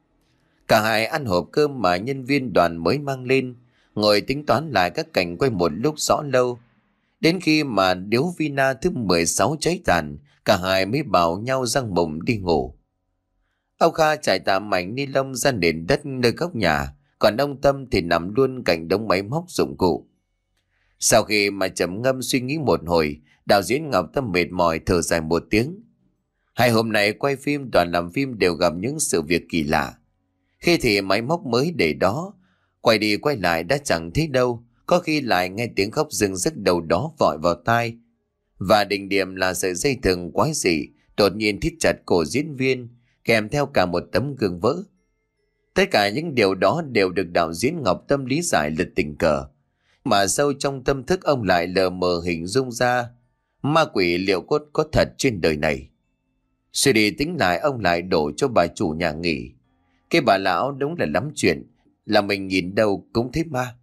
Cả hai ăn hộp cơm mà nhân viên đoàn mới mang lên, ngồi tính toán lại các cảnh quay một lúc rõ lâu. Đến khi mà điếu vina thứ mười sáu cháy tàn, cả hai mới bảo nhau răng mộng đi ngủ. Ông Kha trải tạm mảnh ni lông ra nền đất nơi góc nhà, còn ông Tâm thì nằm luôn cạnh đống máy móc dụng cụ. Sau khi mà trầm ngâm suy nghĩ một hồi, đạo diễn Ngọc Tâm mệt mỏi thở dài một tiếng. Hai hôm nay quay phim, đoàn làm phim đều gặp những sự việc kỳ lạ. Khi thì máy móc mới để đó, quay đi quay lại đã chẳng thấy đâu, có khi lại nghe tiếng khóc rưng rức đầu đó vội vào tai. Và đỉnh điểm là sợi dây thừng quái dị đột nhiên thít chặt cổ diễn viên, kèm theo cả một tấm gương vỡ. Tất cả những điều đó đều được đạo diễn Ngọc Tâm lý giải là tình cờ, mà sâu trong tâm thức ông lại lờ mờ hình dung ra ma quỷ liệu cốt có thật trên đời này. Suy đi tính lại, ông lại đổ cho bà chủ nhà nghỉ: Cái bà lão đúng là lắm chuyện, là mình nhìn đâu cũng thấy ma.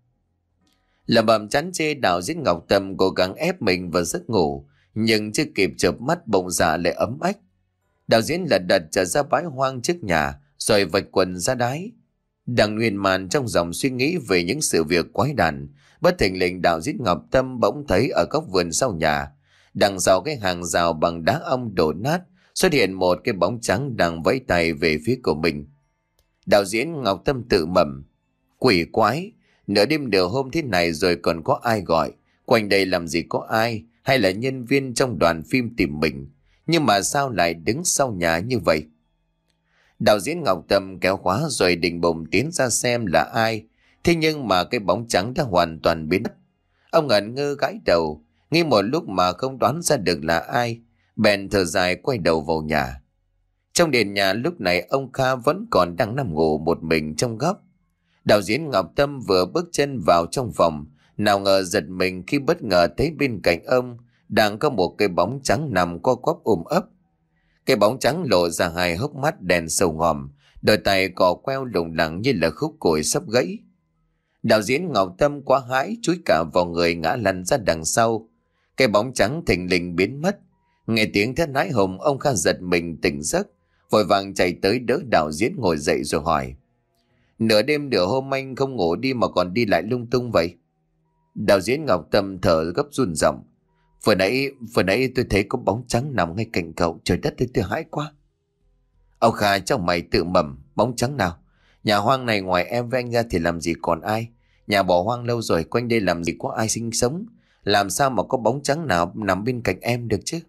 Lầm bầm chán chê, đạo diễn Ngọc Tâm cố gắng ép mình vào giấc ngủ, nhưng chưa kịp chợp mắt bỗng dạ lại ấm ách. Đạo diễn lật đật trở ra bãi hoang trước nhà, rồi vạch quần ra đái. Đang nguyên màn trong dòng suy nghĩ về những sự việc quái đản, bất thình lình đạo diễn Ngọc Tâm bỗng thấy ở góc vườn sau nhà, đằng sau cái hàng rào bằng đá ong đổ nát, xuất hiện một cái bóng trắng đang vẫy tay về phía của mình. Đạo diễn Ngọc Tâm tự mẩm: Quỷ quái, nửa đêm nửa hôm thế này rồi còn có ai gọi, Quanh đây làm gì có ai, hay là nhân viên trong đoàn phim tìm mình, nhưng mà sao lại đứng sau nhà như vậy? Đạo diễn Ngọc Tâm kéo khóa rồi định bụng tiến ra xem là ai. Thế nhưng mà cái bóng trắng đã hoàn toàn biến mất. Ông ngẩn ngơ gãi đầu, nghĩ một lúc mà không đoán ra được là ai, bèn thở dài quay đầu vào nhà. Trong đền nhà lúc này ông Kha vẫn còn đang nằm ngủ một mình trong góc. Đạo diễn Ngọc Tâm vừa bước chân vào trong phòng, nào ngờ giật mình khi bất ngờ thấy bên cạnh ông đang có một cái bóng trắng nằm co quắp ôm ấp. Cái bóng trắng lộ ra hai hốc mắt đèn sầu ngòm, đôi tay cò queo lủng lẳng như là khúc củi sắp gãy. Đạo diễn Ngọc Tâm quá hãi chúi cả vào người ngã lăn ra đằng sau. Cái bóng trắng thình lình biến mất. Nghe tiếng thét hãi hùng, ông Kha giật mình tỉnh giấc, vội vàng chạy tới đỡ đạo diễn ngồi dậy rồi hỏi: Nửa đêm nửa hôm anh không ngủ đi mà còn đi lại lung tung vậy? Đạo diễn Ngọc Tâm thở gấp run giọng: Vừa nãy, vừa nãy tôi thấy có bóng trắng nằm ngay cạnh cậu, trời đất ơi tôi hãi quá. Ông Kha trong mày tự mầm: Bóng trắng nào? Nhà hoang này ngoài em với anh ra thì làm gì còn ai? Nhà bỏ hoang lâu rồi, quanh đây làm gì có ai sinh sống? Làm sao mà có bóng trắng nào nằm bên cạnh em được chứ?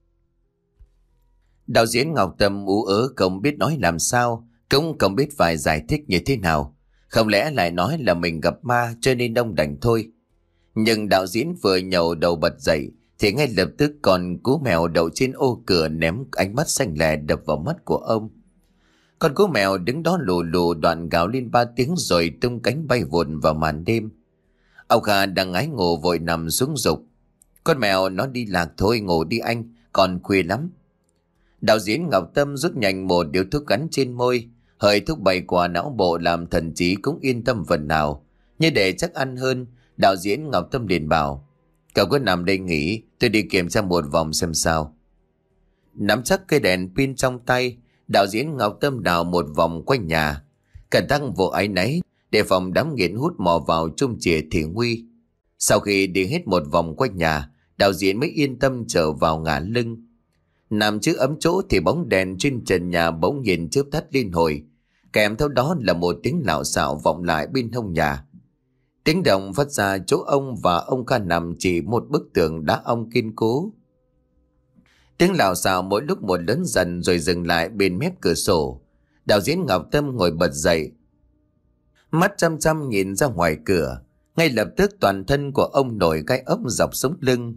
Đạo diễn Ngọc Tâm ú ớ không biết nói làm sao, cũng không biết phải giải thích như thế nào. Không lẽ lại nói là mình gặp ma cho nên đông đành thôi. Nhưng đạo diễn vừa nhầu đầu bật dậy thì ngay lập tức con cú mèo đậu trên ô cửa ném ánh mắt xanh lè đập vào mắt của ông. Con cú mèo đứng đó lù lù đoạn gào lên ba tiếng rồi tung cánh bay vụn vào màn đêm. Ông Kha đang ngái ngủ vội nằm xuống rục: Con mèo nó đi lạc thôi, ngủ đi anh, còn khuya lắm. Đạo diễn Ngọc Tâm rút nhanh một điếu thuốc gắn trên môi, hơi thuốc bay qua não bộ làm thần trí cũng yên tâm phần nào. Như để chắc ăn hơn, đạo diễn Ngọc Tâm liền bảo: Cậu cứ nằm đây nghỉ, tôi đi kiểm tra một vòng xem sao. Nắm chắc cây đèn pin trong tay, đạo diễn Ngọc Tâm đào một vòng quanh nhà. Cẩn thận vô áy náy để phòng đám nghiện hút mò vào chung chìa thì nguy. Sau khi đi hết một vòng quanh nhà, đạo diễn mới yên tâm trở vào ngả lưng. Nằm trước ấm chỗ thì bóng đèn trên trần nhà bỗng nhìn chớp tắt liên hồi, kèm theo đó là một tiếng lạo xạo vọng lại bên hông nhà. Tiếng động phát ra chỗ ông và ông Kha nằm chỉ một bức tường đá ong kiên cố. Tiếng lạo xạo mỗi lúc một lớn dần rồi dừng lại bên mép cửa sổ. Đạo diễn Ngọc Tâm ngồi bật dậy, mắt chăm chăm nhìn ra ngoài cửa. Ngay lập tức toàn thân của ông nổi gai ốc dọc sống lưng.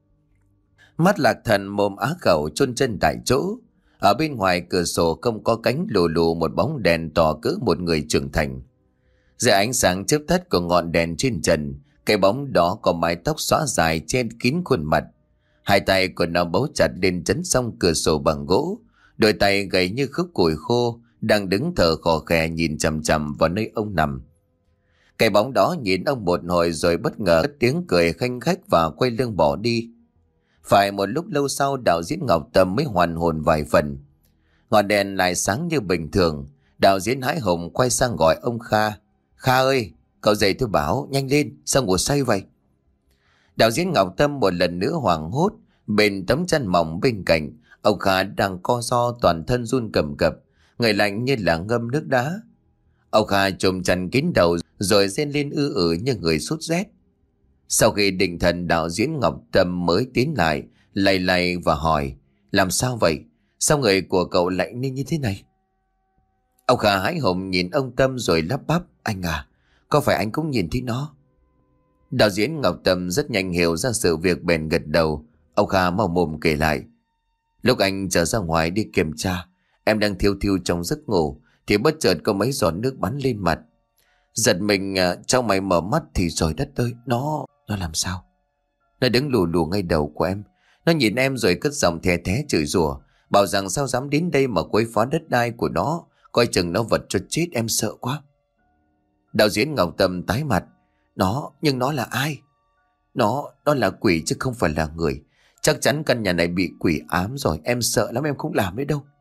Mắt lạc thần, mồm á khẩu, chôn chân tại chỗ. Ở bên ngoài cửa sổ không có cánh lù lù một bóng đèn to cỡ một người trưởng thành. Dưới ánh sáng chớp tắt của ngọn đèn trên trần, cái bóng đó có mái tóc xõa dài trên kín khuôn mặt. Hai tay của nó bấu chặt lên chắn song cửa sổ bằng gỗ, đôi tay gầy như khúc củi khô, đang đứng thở khò khè nhìn chằm chằm vào nơi ông nằm. Cái bóng đó nhìn ông một hồi rồi bất ngờ cất tiếng cười khanh khách và quay lưng bỏ đi. Phải một lúc lâu sau, đạo diễn Ngọc Tâm mới hoàn hồn vài phần. Ngọn đèn lại sáng như bình thường. Đạo diễn hãi hùng quay sang gọi ông Kha: Kha ơi, cậu dậy tôi bảo, nhanh lên, sao ngủ say vậy? Đạo diễn Ngọc Tâm một lần nữa hoảng hốt. Bên tấm chăn mỏng bên cạnh, ông Kha đang co ro toàn thân run cầm cập, người lạnh như là ngâm nước đá. Ông Kha trùm chăn kín đầu rồi rên lên ư ử như người sốt rét. Sau khi định thần, đạo diễn Ngọc Tâm mới tiến lại, lay lay và hỏi: Làm sao vậy? Sao người của cậu lạnh nên như thế này? Ông Kha hãi hùng nhìn ông Tâm rồi lắp bắp: Anh à, có phải anh cũng nhìn thấy nó? Đạo diễn Ngọc Tâm rất nhanh hiểu ra sự việc bèn gật đầu. Ông Kha mau mồm kể lại: Lúc anh trở ra ngoài đi kiểm tra, em đang thiêu thiêu trong giấc ngủ thì bất chợt có mấy giọt nước bắn lên mặt. Giật mình trong mày mở mắt thì trời đất ơi, nó nó làm sao? Nó đứng lù lù ngay đầu của em. Nó nhìn em rồi cất giọng thè thé chửi rủa, bảo rằng sao dám đến đây mà quấy phá đất đai của nó, coi chừng nó vật cho chết, em sợ quá. Đạo diễn Ngọc Tâm tái mặt: Nó, nhưng nó là ai? Nó, nó là quỷ chứ không phải là người. Chắc chắn căn nhà này bị quỷ ám rồi, em sợ lắm, em không làm đấy đâu.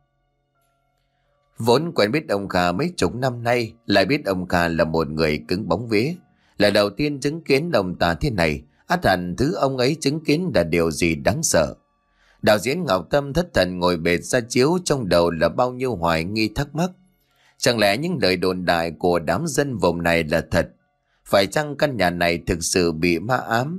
Vốn quen biết ông Kha mấy chục năm nay, lại biết ông Kha là một người cứng bóng vía. Lần đầu tiên chứng kiến ông ta thế này, ắt hẳn thứ ông ấy chứng kiến là điều gì đáng sợ. Đạo diễn Ngọc Tâm thất thần ngồi bệt ra chiếu, trong đầu là bao nhiêu hoài nghi thắc mắc. Chẳng lẽ những lời đồn đại của đám dân vùng này là thật? Phải chăng căn nhà này thực sự bị ma ám?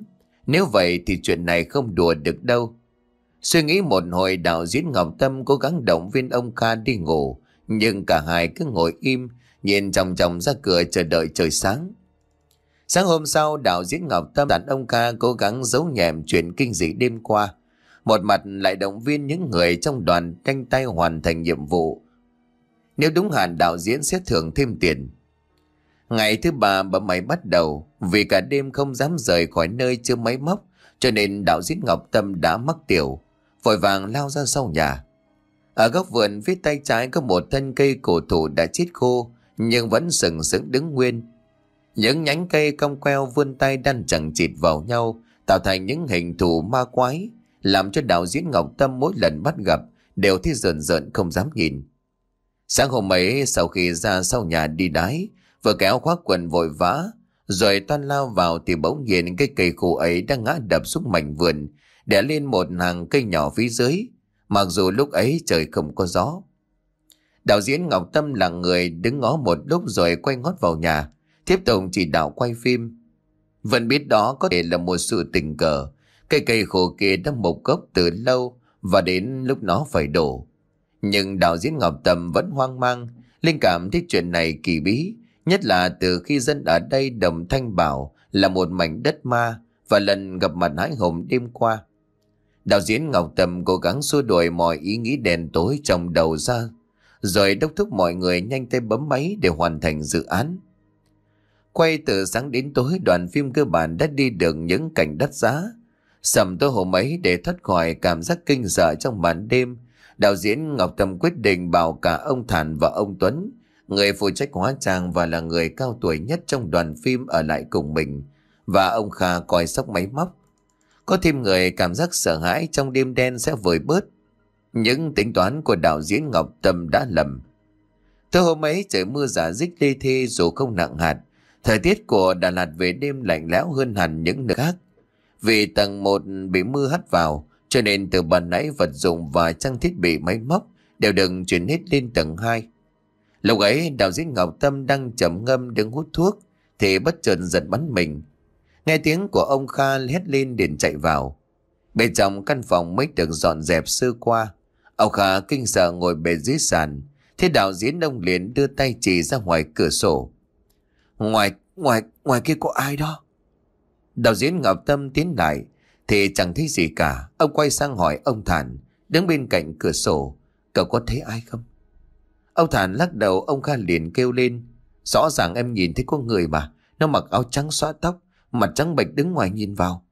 Nếu vậy thì chuyện này không đùa được đâu. Suy nghĩ một hồi, đạo diễn Ngọc Tâm cố gắng động viên ông Kha đi ngủ, nhưng cả hai cứ ngồi im, nhìn chòng chòng ra cửa chờ đợi trời sáng. Sáng hôm sau, đạo diễn Ngọc Tâm dặn ông Kha cố gắng giấu nhẹm chuyện kinh dị đêm qua. Một mặt lại động viên những người trong đoàn tranh tay hoàn thành nhiệm vụ. Nếu đúng hạn, đạo diễn sẽ thưởng thêm tiền. Ngày thứ ba bấm máy bắt đầu. Vì cả đêm không dám rời khỏi nơi chưa máy móc, cho nên đạo diễn Ngọc Tâm đã mắc tiểu, vội vàng lao ra sau nhà. Ở góc vườn phía tay trái có một thân cây cổ thụ đã chết khô, nhưng vẫn sừng sững đứng nguyên. Những nhánh cây cong queo vươn tay đan chằng chịt vào nhau, tạo thành những hình thù ma quái, làm cho đạo diễn Ngọc Tâm mỗi lần bắt gặp đều thấy rợn rợn không dám nhìn. Sáng hôm ấy, sau khi ra sau nhà đi đái, vừa kéo khoác quần vội vã rồi toan lao vào, thì bỗng nhiên cái cây khô ấy đang ngã đập xuống mảnh vườn, đè lên một hàng cây nhỏ phía dưới, mặc dù lúc ấy trời không có gió. Đạo diễn Ngọc Tâm là người đứng ngó một lúc rồi quay ngót vào nhà, tiếp tục chỉ đạo quay phim. Vẫn biết đó có thể là một sự tình cờ, cây cây khô kia đã mục gốc từ lâu và đến lúc nó phải đổ. Nhưng đạo diễn Ngọc Tâm vẫn hoang mang, linh cảm thấy chuyện này kỳ bí, nhất là từ khi dân ở đây đồng thanh bảo là một mảnh đất ma, và lần gặp mặt Hải Hùng đêm qua. Đạo diễn Ngọc Tâm cố gắng xua đuổi mọi ý nghĩ đen tối trong đầu ra, rồi đốc thúc mọi người nhanh tay bấm máy để hoàn thành dự án. Quay từ sáng đến tối, đoàn phim cơ bản đã đi được những cảnh đắt giá. Sầm tối hôm ấy, để thoát khỏi cảm giác kinh sợ trong màn đêm, đạo diễn Ngọc Tâm quyết định bảo cả ông Thản và ông Tuấn, người phụ trách hóa trang và là người cao tuổi nhất trong đoàn phim, ở lại cùng mình, và ông Kha coi sóc máy móc. Có thêm người, cảm giác sợ hãi trong đêm đen sẽ vơi bớt. Những tính toán của đạo diễn Ngọc Tâm đã lầm. Tối hôm ấy trời mưa rả rích lê thê dù không nặng hạt. Thời tiết của Đà Lạt về đêm lạnh lẽo hơn hẳn những nơi khác. Vì tầng một bị mưa hắt vào, cho nên từ ban nãy vật dụng và trang thiết bị máy móc đều được chuyển hết lên tầng hai. Lúc ấy đạo diễn Ngọc Tâm đang trầm ngâm đứng hút thuốc, thì bất chợt giật bắn mình. Nghe tiếng của ông Kha hét lên liền chạy vào. Bên trong căn phòng mới được dọn dẹp sơ qua, ông Kha kinh sợ ngồi bệt dưới sàn. Thế đạo diễn ông liền đưa tay chỉ ra ngoài cửa sổ. Ngoài, ngoài, ngoài kia có ai đó? Đạo diễn Ngọc Tâm tiến lại thì chẳng thấy gì cả. Ông quay sang hỏi ông Thản đứng bên cạnh cửa sổ, cậu có thấy ai không? Ông Thản lắc đầu. Ông Kha liền kêu lên, rõ ràng em nhìn thấy có người mà, nó mặc áo trắng xõa tóc, mặt trắng bệch đứng ngoài nhìn vào.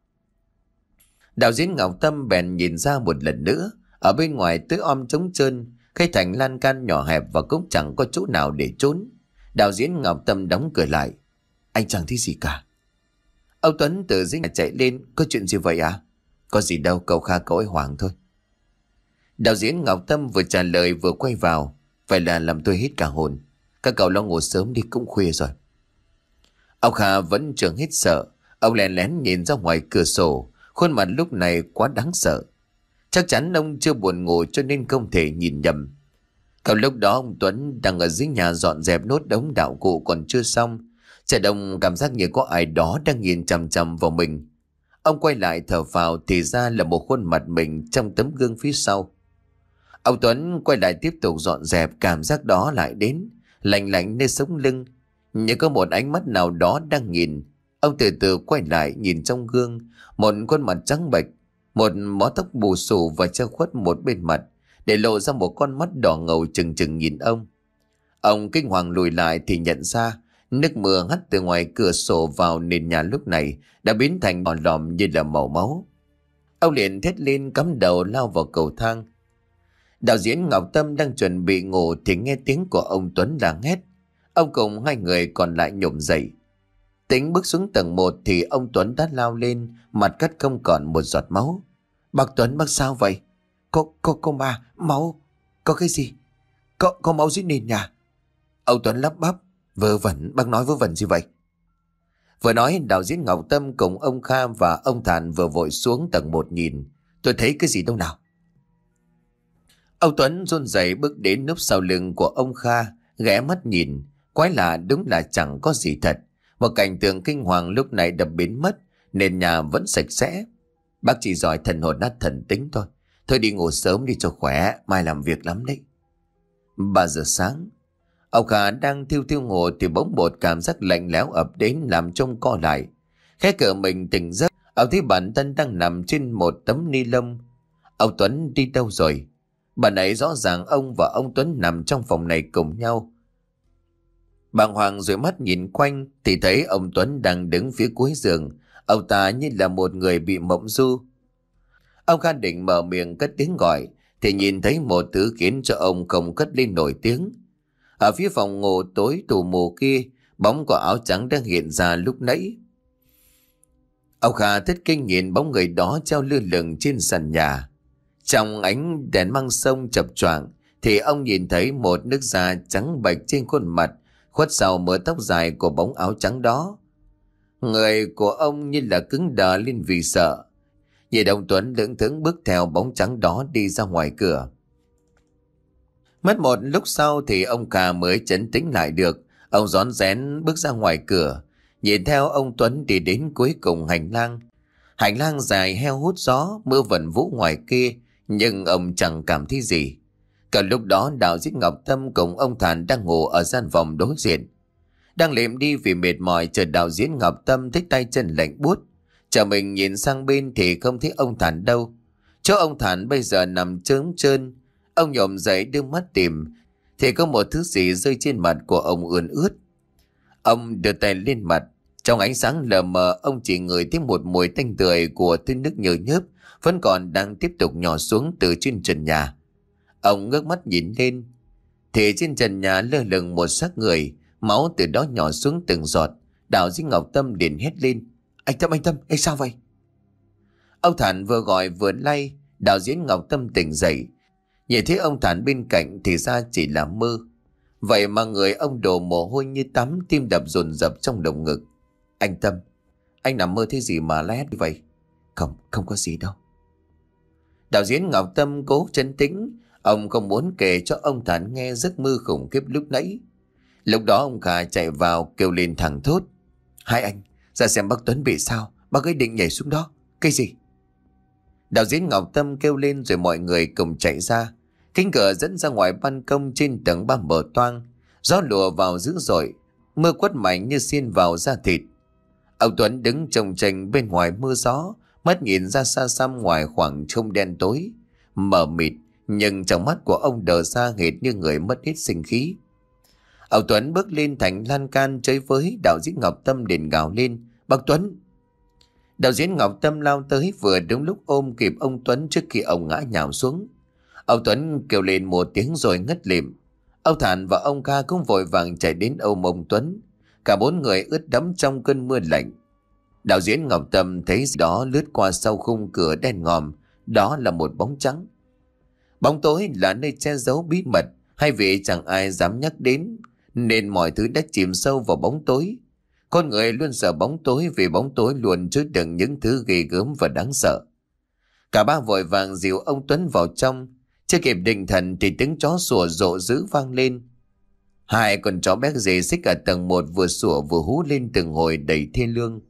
Đạo diễn Ngọc Tâm bèn nhìn ra một lần nữa. Ở bên ngoài tối om trống trơn, cái thành lan can nhỏ hẹp và cũng chẳng có chỗ nào để trốn. Đạo diễn Ngọc Tâm đóng cửa lại. Anh chẳng thấy gì cả. Ông Tuấn từ dưới nhà chạy lên. Có chuyện gì vậy à? Có gì đâu, cậu Kha cậu ấy hoảng thôi. Đạo diễn Ngọc Tâm vừa trả lời vừa quay vào. Vậy là làm tôi hết cả hồn. Các cậu lo ngủ sớm đi, cũng khuya rồi. Ông Kha vẫn chưa hết sợ. Ông lén lén nhìn ra ngoài cửa sổ. Khuôn mặt lúc này quá đáng sợ. Chắc chắn ông chưa buồn ngủ cho nên không thể nhìn nhầm. Còn lúc đó ông Tuấn đang ở dưới nhà dọn dẹp nốt đống đạo cụ còn chưa xong. Trời đông cảm giác như có ai đó đang nhìn chằm chằm vào mình. Ông quay lại thở phào thì ra là một khuôn mặt mình trong tấm gương phía sau. Ông Tuấn quay lại tiếp tục dọn dẹp, cảm giác đó lại đến, lạnh lạnh nơi sống lưng. Như có một ánh mắt nào đó đang nhìn. Ông từ từ quay lại nhìn trong gương, một khuôn mặt trắng bệch, một mớ tóc bù xù và che khuất một bên mặt, để lộ ra một con mắt đỏ ngầu trừng trừng nhìn ông. Ông kinh hoàng lùi lại thì nhận ra nước mưa hắt từ ngoài cửa sổ vào nền nhà lúc này đã biến thành đỏ lòm như là màu máu. Ông liền thét lên cắm đầu lao vào cầu thang. Đạo diễn Ngọc Tâm đang chuẩn bị ngủ thì nghe tiếng của ông Tuấn là hét. Ông cùng hai người còn lại nhổm dậy. Tính bước xuống tầng một thì ông Tuấn đã lao lên, mặt cắt không còn một giọt máu. Bác Tuấn, bác sao vậy? Có, có, có ma, máu. Có cái gì? Có, có máu dưới nền nhà. Ông Tuấn lắp bắp. Vớ vẩn, bác nói vớ vẩn gì vậy? Vừa nói, đạo diễn Ngọc Tâm cùng ông Kha và ông Thản vừa vội xuống tầng một nhìn. Tôi thấy cái gì đâu nào? Ông Tuấn run rẩy bước đến núp sau lưng của ông Kha, ghé mắt nhìn. Quái lạ, đúng là chẳng có gì thật. Một cảnh tượng kinh hoàng lúc này đập biến mất, nên nhà vẫn sạch sẽ. Bác chỉ giỏi thần hồn nát thần tính thôi. Thôi đi ngủ sớm đi cho khỏe, mai làm việc lắm đấy. Ba giờ sáng, ông Kha đang thiêu thiêu ngủ thì bỗng một cảm giác lạnh lẽo ập đến làm trông co lại. Khẽ cờ mình tỉnh giấc, ông thấy bản thân đang nằm trên một tấm ni lông. Ông Tuấn đi đâu rồi? Bà nãy rõ ràng ông và ông Tuấn nằm trong phòng này cùng nhau. Bàng hoàng rồi mắt nhìn quanh thì thấy ông Tuấn đang đứng phía cuối giường. Ông ta như là một người bị mộng du. Ông Kha định mở miệng cất tiếng gọi thì nhìn thấy một thứ khiến cho ông không cất lên nổi tiếng. Ở phía phòng ngủ tối tù mù kia, bóng của áo trắng đang hiện ra lúc nãy. Ông Kha thất kinh nhìn bóng người đó treo lơ lửng trên sàn nhà. Trong ánh đèn măng sông chập choạng thì ông nhìn thấy một nước da trắng bệch trên khuôn mặt, khuất sau mớ tóc dài của bóng áo trắng đó. Người của ông như là cứng đờ lên vì sợ. Nhìn ông Tuấn lững thững bước theo bóng trắng đó đi ra ngoài cửa. Mất một lúc sau thì ông Kha mới trấn tĩnh lại được. Ông rón rén bước ra ngoài cửa, nhìn theo ông Tuấn đi đến cuối cùng hành lang. Hành lang dài heo hút gió, mưa vẩn vũ ngoài kia, nhưng ông chẳng cảm thấy gì. Cả lúc đó đạo diễn Ngọc Tâm cùng ông Thản đang ngủ ở gian phòng đối diện. Đang liệm đi vì mệt mỏi, chợt đạo diễn Ngọc Tâm thấy tay chân lạnh buốt. Chờ mình nhìn sang bên thì không thấy ông Thản đâu. Chỗ ông Thản bây giờ nằm trớm trơn. Ông nhổm dậy đưa mắt tìm thì có một thứ gì rơi trên mặt của ông ươn ướt. Ông đưa tay lên mặt. Trong ánh sáng lờ mờ, ông chỉ ngửi thấy một mùi tanh tưởi của thứ nước nhờ nhớp vẫn còn đang tiếp tục nhỏ xuống từ trên trần nhà. Ông ngước mắt nhìn lên thì trên trần nhà lơ lửng một xác người, máu từ đó nhỏ xuống từng giọt. Đạo diễn Ngọc Tâm liền hét lên: Anh Tâm, anh Tâm, anh sao vậy? Ông Thản vừa gọi vừa lay. Đạo diễn Ngọc Tâm tỉnh dậy, nhìn thấy ông Thản bên cạnh thì ra chỉ là mơ. Vậy mà người ông đổ mồ hôi như tắm, tim đập dồn dập trong lồng ngực. Anh Tâm, anh nằm mơ thế gì mà la hét như vậy? Không, không có gì đâu. Đạo diễn Ngọc Tâm cố trấn tĩnh. Ông không muốn kể cho ông Thản nghe giấc mơ khủng khiếp lúc nãy. Lúc đó ông Kha chạy vào kêu lên thẳng thốt: Hai anh, ra xem bác Tuấn bị sao, bác ấy định nhảy xuống đó. Cái gì? Đạo diễn Ngọc Tâm kêu lên rồi mọi người cùng chạy ra. Cánh cửa dẫn ra ngoài ban công trên tầng ba mở toang. Gió lùa vào dữ dội, mưa quất mạnh như xiên vào da thịt. Ông Tuấn đứng chồng chành bên ngoài mưa gió, mắt nhìn ra xa xăm ngoài khoảng trông đen tối mờ mịt, nhưng trong mắt của ông đờ ra hệt như người mất hết sinh khí. Ông Tuấn bước lên thành lan can chơi với. Đạo diễn Ngọc Tâm liền gào lên: Bác Tuấn! Đạo diễn Ngọc Tâm lao tới vừa đúng lúc ôm kịp ông Tuấn trước khi ông ngã nhào xuống. Ông Tuấn kêu lên một tiếng rồi ngất lịm. Ông Thản và ông Kha cũng vội vàng chạy đến ôm ông Tuấn. Cả bốn người ướt đẫm trong cơn mưa lạnh. Đạo diễn Ngọc Tâm thấy gì đó lướt qua sau khung cửa đen ngòm. Đó là một bóng trắng. Bóng tối là nơi che giấu bí mật, hay vì chẳng ai dám nhắc đến, nên mọi thứ đã chìm sâu vào bóng tối. Con người luôn sợ bóng tối vì bóng tối luôn chứa đựng những thứ ghê gớm và đáng sợ. Cả ba vội vàng dìu ông Tuấn vào trong. Chưa kịp định thần thì tiếng chó sủa rộ dữ vang lên. Hai con chó béc dề xích ở tầng một vừa sủa vừa hú lên từng hồi đầy thê lương.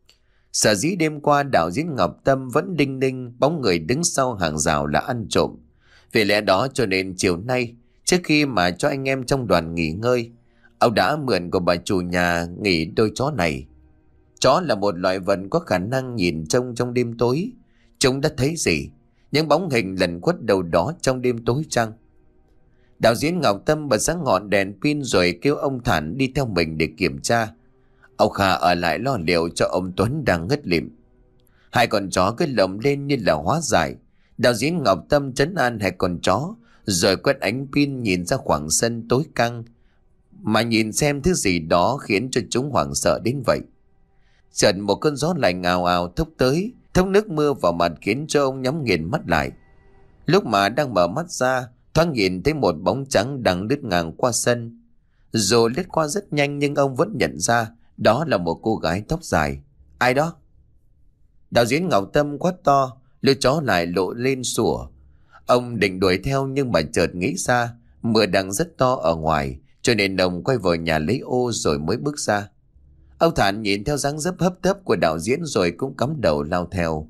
Sở dĩ đêm qua đạo diễn Ngọc Tâm vẫn đinh ninh bóng người đứng sau hàng rào là ăn trộm. Vì lẽ đó cho nên chiều nay, trước khi mà cho anh em trong đoàn nghỉ ngơi, ông đã mượn của bà chủ nhà nghỉ đôi chó này. Chó là một loại vật có khả năng nhìn trông trong đêm tối. Chúng đã thấy gì? Những bóng hình lần khuất đâu đó trong đêm tối chăng? Đạo diễn Ngọc Tâm bật sáng ngọn đèn pin rồi kêu ông Thản đi theo mình để kiểm tra. Ông Kha ở lại lo liệu cho ông Tuấn đang ngất lịm. Hai con chó cứ lồng lên như là hóa giải. Đạo diễn Ngọc Tâm trấn an hai con chó, rồi quét ánh pin nhìn ra khoảng sân tối căng, mà nhìn xem thứ gì đó khiến cho chúng hoảng sợ đến vậy. Chợt một cơn gió lạnh ào ào thốc tới, thốc nước mưa vào mặt khiến cho ông nhắm nghiền mắt lại. Lúc mà đang mở mắt ra, thoáng nhìn thấy một bóng trắng đang lướt ngang qua sân. Dù lướt qua rất nhanh nhưng ông vẫn nhận ra đó là một cô gái tóc dài. Ai đó? Đạo diễn Ngọc Tâm quát to, lưỡi chó lại lộ lên sủa. Ông định đuổi theo nhưng mà chợt nghĩ ra mưa đang rất to ở ngoài, cho nên ông quay vào nhà lấy ô rồi mới bước ra. Ông Thản nhìn theo dáng dấp hấp tấp của đạo diễn rồi cũng cắm đầu lao theo.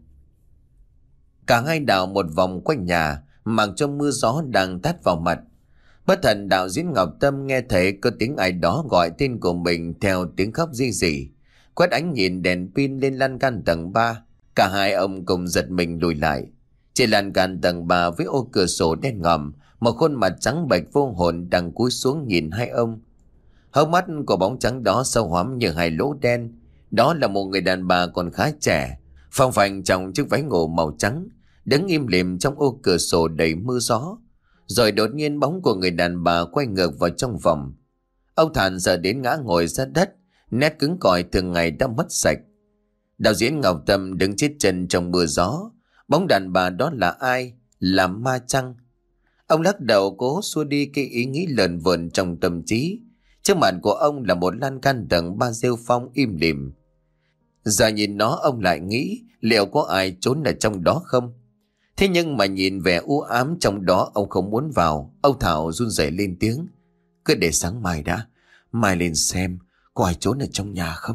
Cả hai đảo một vòng quanh nhà, mặc cho mưa gió đang tát vào mặt. Bất thần đạo diễn Ngọc Tâm nghe thấy có tiếng ai đó gọi tên của mình theo tiếng khóc ri rỉ. Quét ánh nhìn đèn pin lên lan can tầng ba. Cả hai ông cùng giật mình lùi lại. Trên lan can tầng ba với ô cửa sổ đen ngòm, một khuôn mặt trắng bệch vô hồn đang cúi xuống nhìn hai ông. Hốc mắt của bóng trắng đó sâu hoắm như hai lỗ đen. Đó là một người đàn bà còn khá trẻ, phồng phành trong chiếc váy ngủ màu trắng, đứng im lìm trong ô cửa sổ đầy mưa gió. Rồi đột nhiên bóng của người đàn bà quay ngược vào trong phòng. Ông Thản sợ đến ngã ngồi ra đất, nét cứng cỏi thường ngày đã mất sạch. Đạo diễn Ngọc Tâm đứng chết chân trong mưa gió. Bóng đàn bà đó là ai? Là ma chăng? Ông lắc đầu cố xua đi cái ý nghĩ lờn vờn trong tâm trí. Trước mặt của ông là một lan can tầng ba rêu phong im lìm. Giờ nhìn nó ông lại nghĩ liệu có ai trốn ở trong đó không? Thế nhưng mà nhìn vẻ u ám trong đó ông không muốn vào. Ông Thảo run rẩy lên tiếng. Cứ để sáng mai đã. Mai lên xem có ai trốn ở trong nhà không?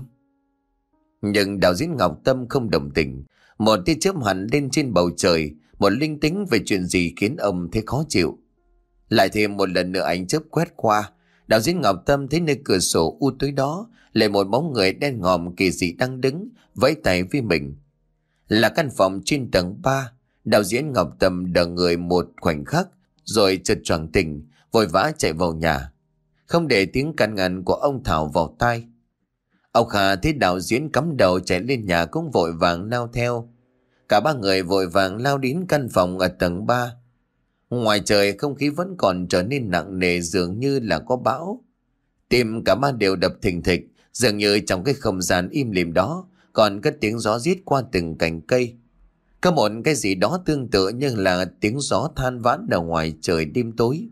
Nhưng đạo diễn Ngọc Tâm không đồng tình. Một tia chớp hẳn lên trên bầu trời. Một linh tính về chuyện gì khiến ông thấy khó chịu. Lại thêm một lần nữa ánh chớp quét qua. Đạo diễn Ngọc Tâm thấy nơi cửa sổ u tối đó lại một bóng người đen ngòm kỳ dị đang đứng vẫy tay với mình. Là căn phòng trên tầng ba. Đạo diễn Ngọc Tâm đờ người một khoảnh khắc rồi chợt choàng tỉnh, vội vã chạy vào nhà, không để tiếng can ngăn của ông Thảo vào tai. Ông Kha thấy đạo diễn cắm đầu chạy lên nhà cũng vội vàng lao theo. Cả ba người vội vàng lao đến căn phòng ở tầng ba. Ngoài trời không khí vẫn còn trở nên nặng nề, dường như là có bão. Tim cả ba đều đập thình thịch, dường như trong cái không gian im lìm đó còn có tiếng gió rít qua từng cành cây. Có một cái gì đó tương tự như là tiếng gió than vãn ở ngoài trời đêm tối.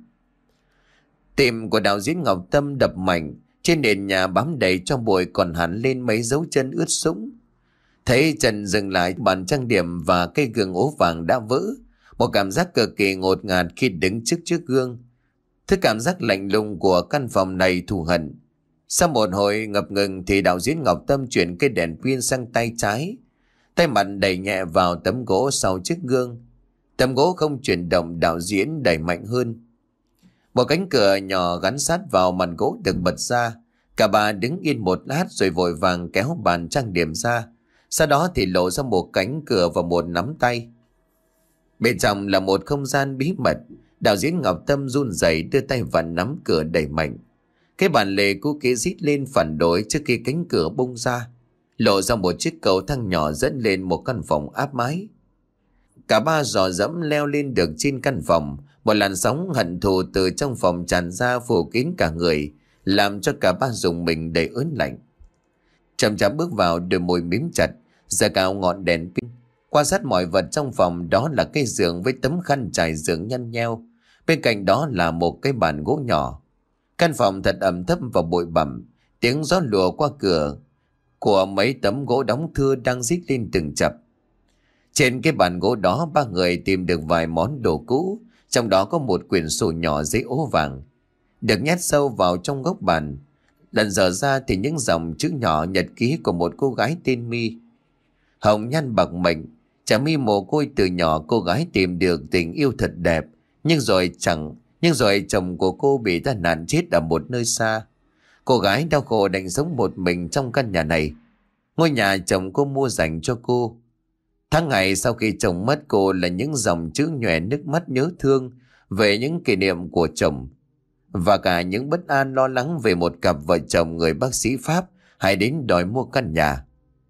Tim của đạo diễn Ngọc Tâm đập mạnh, trên nền nhà bám đầy cho bụi còn hẳn lên mấy dấu chân ướt sũng. Thấy chân dừng lại, bàn trang điểm và cây gương ố vàng đã vỡ. Một cảm giác cực kỳ ngột ngạt khi đứng trước chiếc gương. Thứ cảm giác lạnh lùng của căn phòng này thù hận. Sau một hồi ngập ngừng thì đạo diễn Ngọc Tâm chuyển cây đèn pin sang tay trái. Tay mặt đẩy nhẹ vào tấm gỗ sau chiếc gương. Tấm gỗ không chuyển động, đạo diễn đẩy mạnh hơn. Một cánh cửa nhỏ gắn sát vào mặt gỗ được bật ra. Cả ba đứng yên một lát rồi vội vàng kéo bàn trang điểm ra. Sau đó thì lộ ra một cánh cửa và một nắm tay. Bên trong là một không gian bí mật. Đạo diễn Ngọc Tâm run rẩy đưa tay vào nắm cửa đẩy mạnh. Cái bàn lề cũ kỹ rít lên phản đối trước khi cánh cửa bung ra, lộ ra một chiếc cầu thang nhỏ dẫn lên một căn phòng áp mái. Cả ba dò dẫm leo lên được trên căn phòng. Một làn sóng hận thù từ trong phòng tràn ra phủ kín cả người, làm cho cả ba dùng mình đầy ớn lạnh. Chậm chậm bước vào, đôi môi mím chặt, giơ cao ngọn đèn pin. Quan sát mọi vật trong phòng, đó là cái giường với tấm khăn trải giường nhăn nheo. Bên cạnh đó là một cái bàn gỗ nhỏ. Căn phòng thật ẩm thấp và bụi bặm. Tiếng gió lùa qua cửa của mấy tấm gỗ đóng thưa đang rít lên từng chập. Trên cái bàn gỗ đó ba người tìm được vài món đồ cũ. Trong đó có một quyển sổ nhỏ giấy ố vàng, được nhét sâu vào trong góc bàn. Lần dở ra thì những dòng chữ nhỏ nhật ký của một cô gái tên My. Hồng nhan bạc mệnh, Chả Mi mồ côi từ nhỏ, cô gái tìm được tình yêu thật đẹp, nhưng rồi chẳng nhưng rồi chồng của cô bị tai nạn chết ở một nơi xa. Cô gái đau khổ đành sống một mình trong căn nhà này, ngôi nhà chồng cô mua dành cho cô. Tháng ngày sau khi chồng mất, cô là những dòng chữ nhòe nước mắt nhớ thương về những kỷ niệm của chồng, và cả những bất an lo lắng về một cặp vợ chồng người bác sĩ Pháp hãy đến đòi mua căn nhà.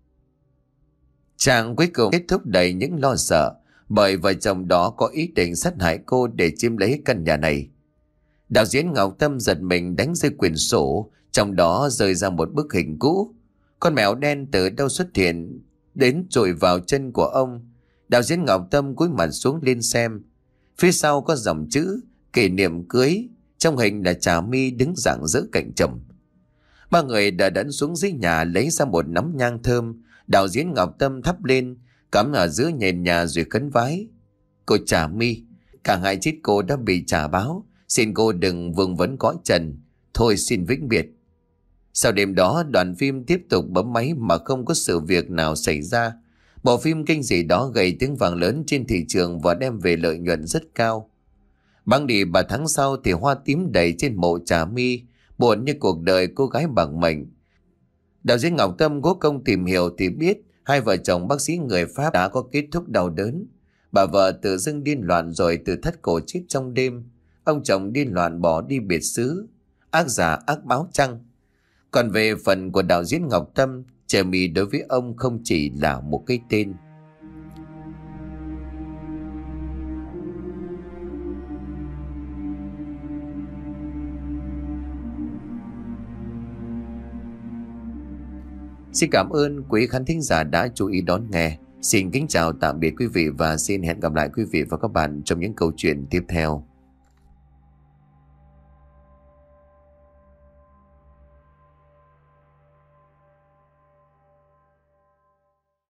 Chàng cuối cùng kết thúc đầy những lo sợ, bởi vợ chồng đó có ý định sát hại cô để chiếm lấy căn nhà này. Đạo diễn Ngọc Tâm giật mình đánh rơi quyển sổ, trong đó rơi ra một bức hình cũ. Con mèo đen từ đâu xuất hiện đến chội vào chân của ông. Đạo diễn Ngọc Tâm cúi mặt xuống lên xem. Phía sau có dòng chữ kỷ niệm cưới, trong hình là Trà My đứng rạng rỡ cạnh chồng. Ba người đã đẫn xuống dưới nhà lấy ra một nắm nhang thơm. Đạo diễn Ngọc Tâm thắp lên, cắm ở giữa nền nhà rồi khấn vái. Cô Trà My, cả hai chết cô đã bị trả báo, xin cô đừng vương vấn cõi trần, thôi xin vĩnh biệt. Sau đêm đó, đoàn phim tiếp tục bấm máy mà không có sự việc nào xảy ra. Bộ phim kinh dị đó gây tiếng vang lớn trên thị trường và đem về lợi nhuận rất cao. Băng đi ba tháng sau thì hoa tím đầy trên mộ Trà My, buồn như cuộc đời cô gái bằng mệnh. Đạo diễn Ngọc Tâm cố công tìm hiểu thì biết hai vợ chồng bác sĩ người Pháp đã có kết thúc đau đớn. Bà vợ tự dưng điên loạn rồi tự thắt cổ chết trong đêm. Ông chồng điên loạn bỏ đi biệt xứ. Ác giả ác báo chăng? Còn về phần của đạo diễn Ngọc Tâm, Trà My đối với ông không chỉ là một cái tên. Xin cảm ơn quý khán thính giả đã chú ý đón nghe. Xin kính chào tạm biệt quý vị và xin hẹn gặp lại quý vị và các bạn trong những câu chuyện tiếp theo.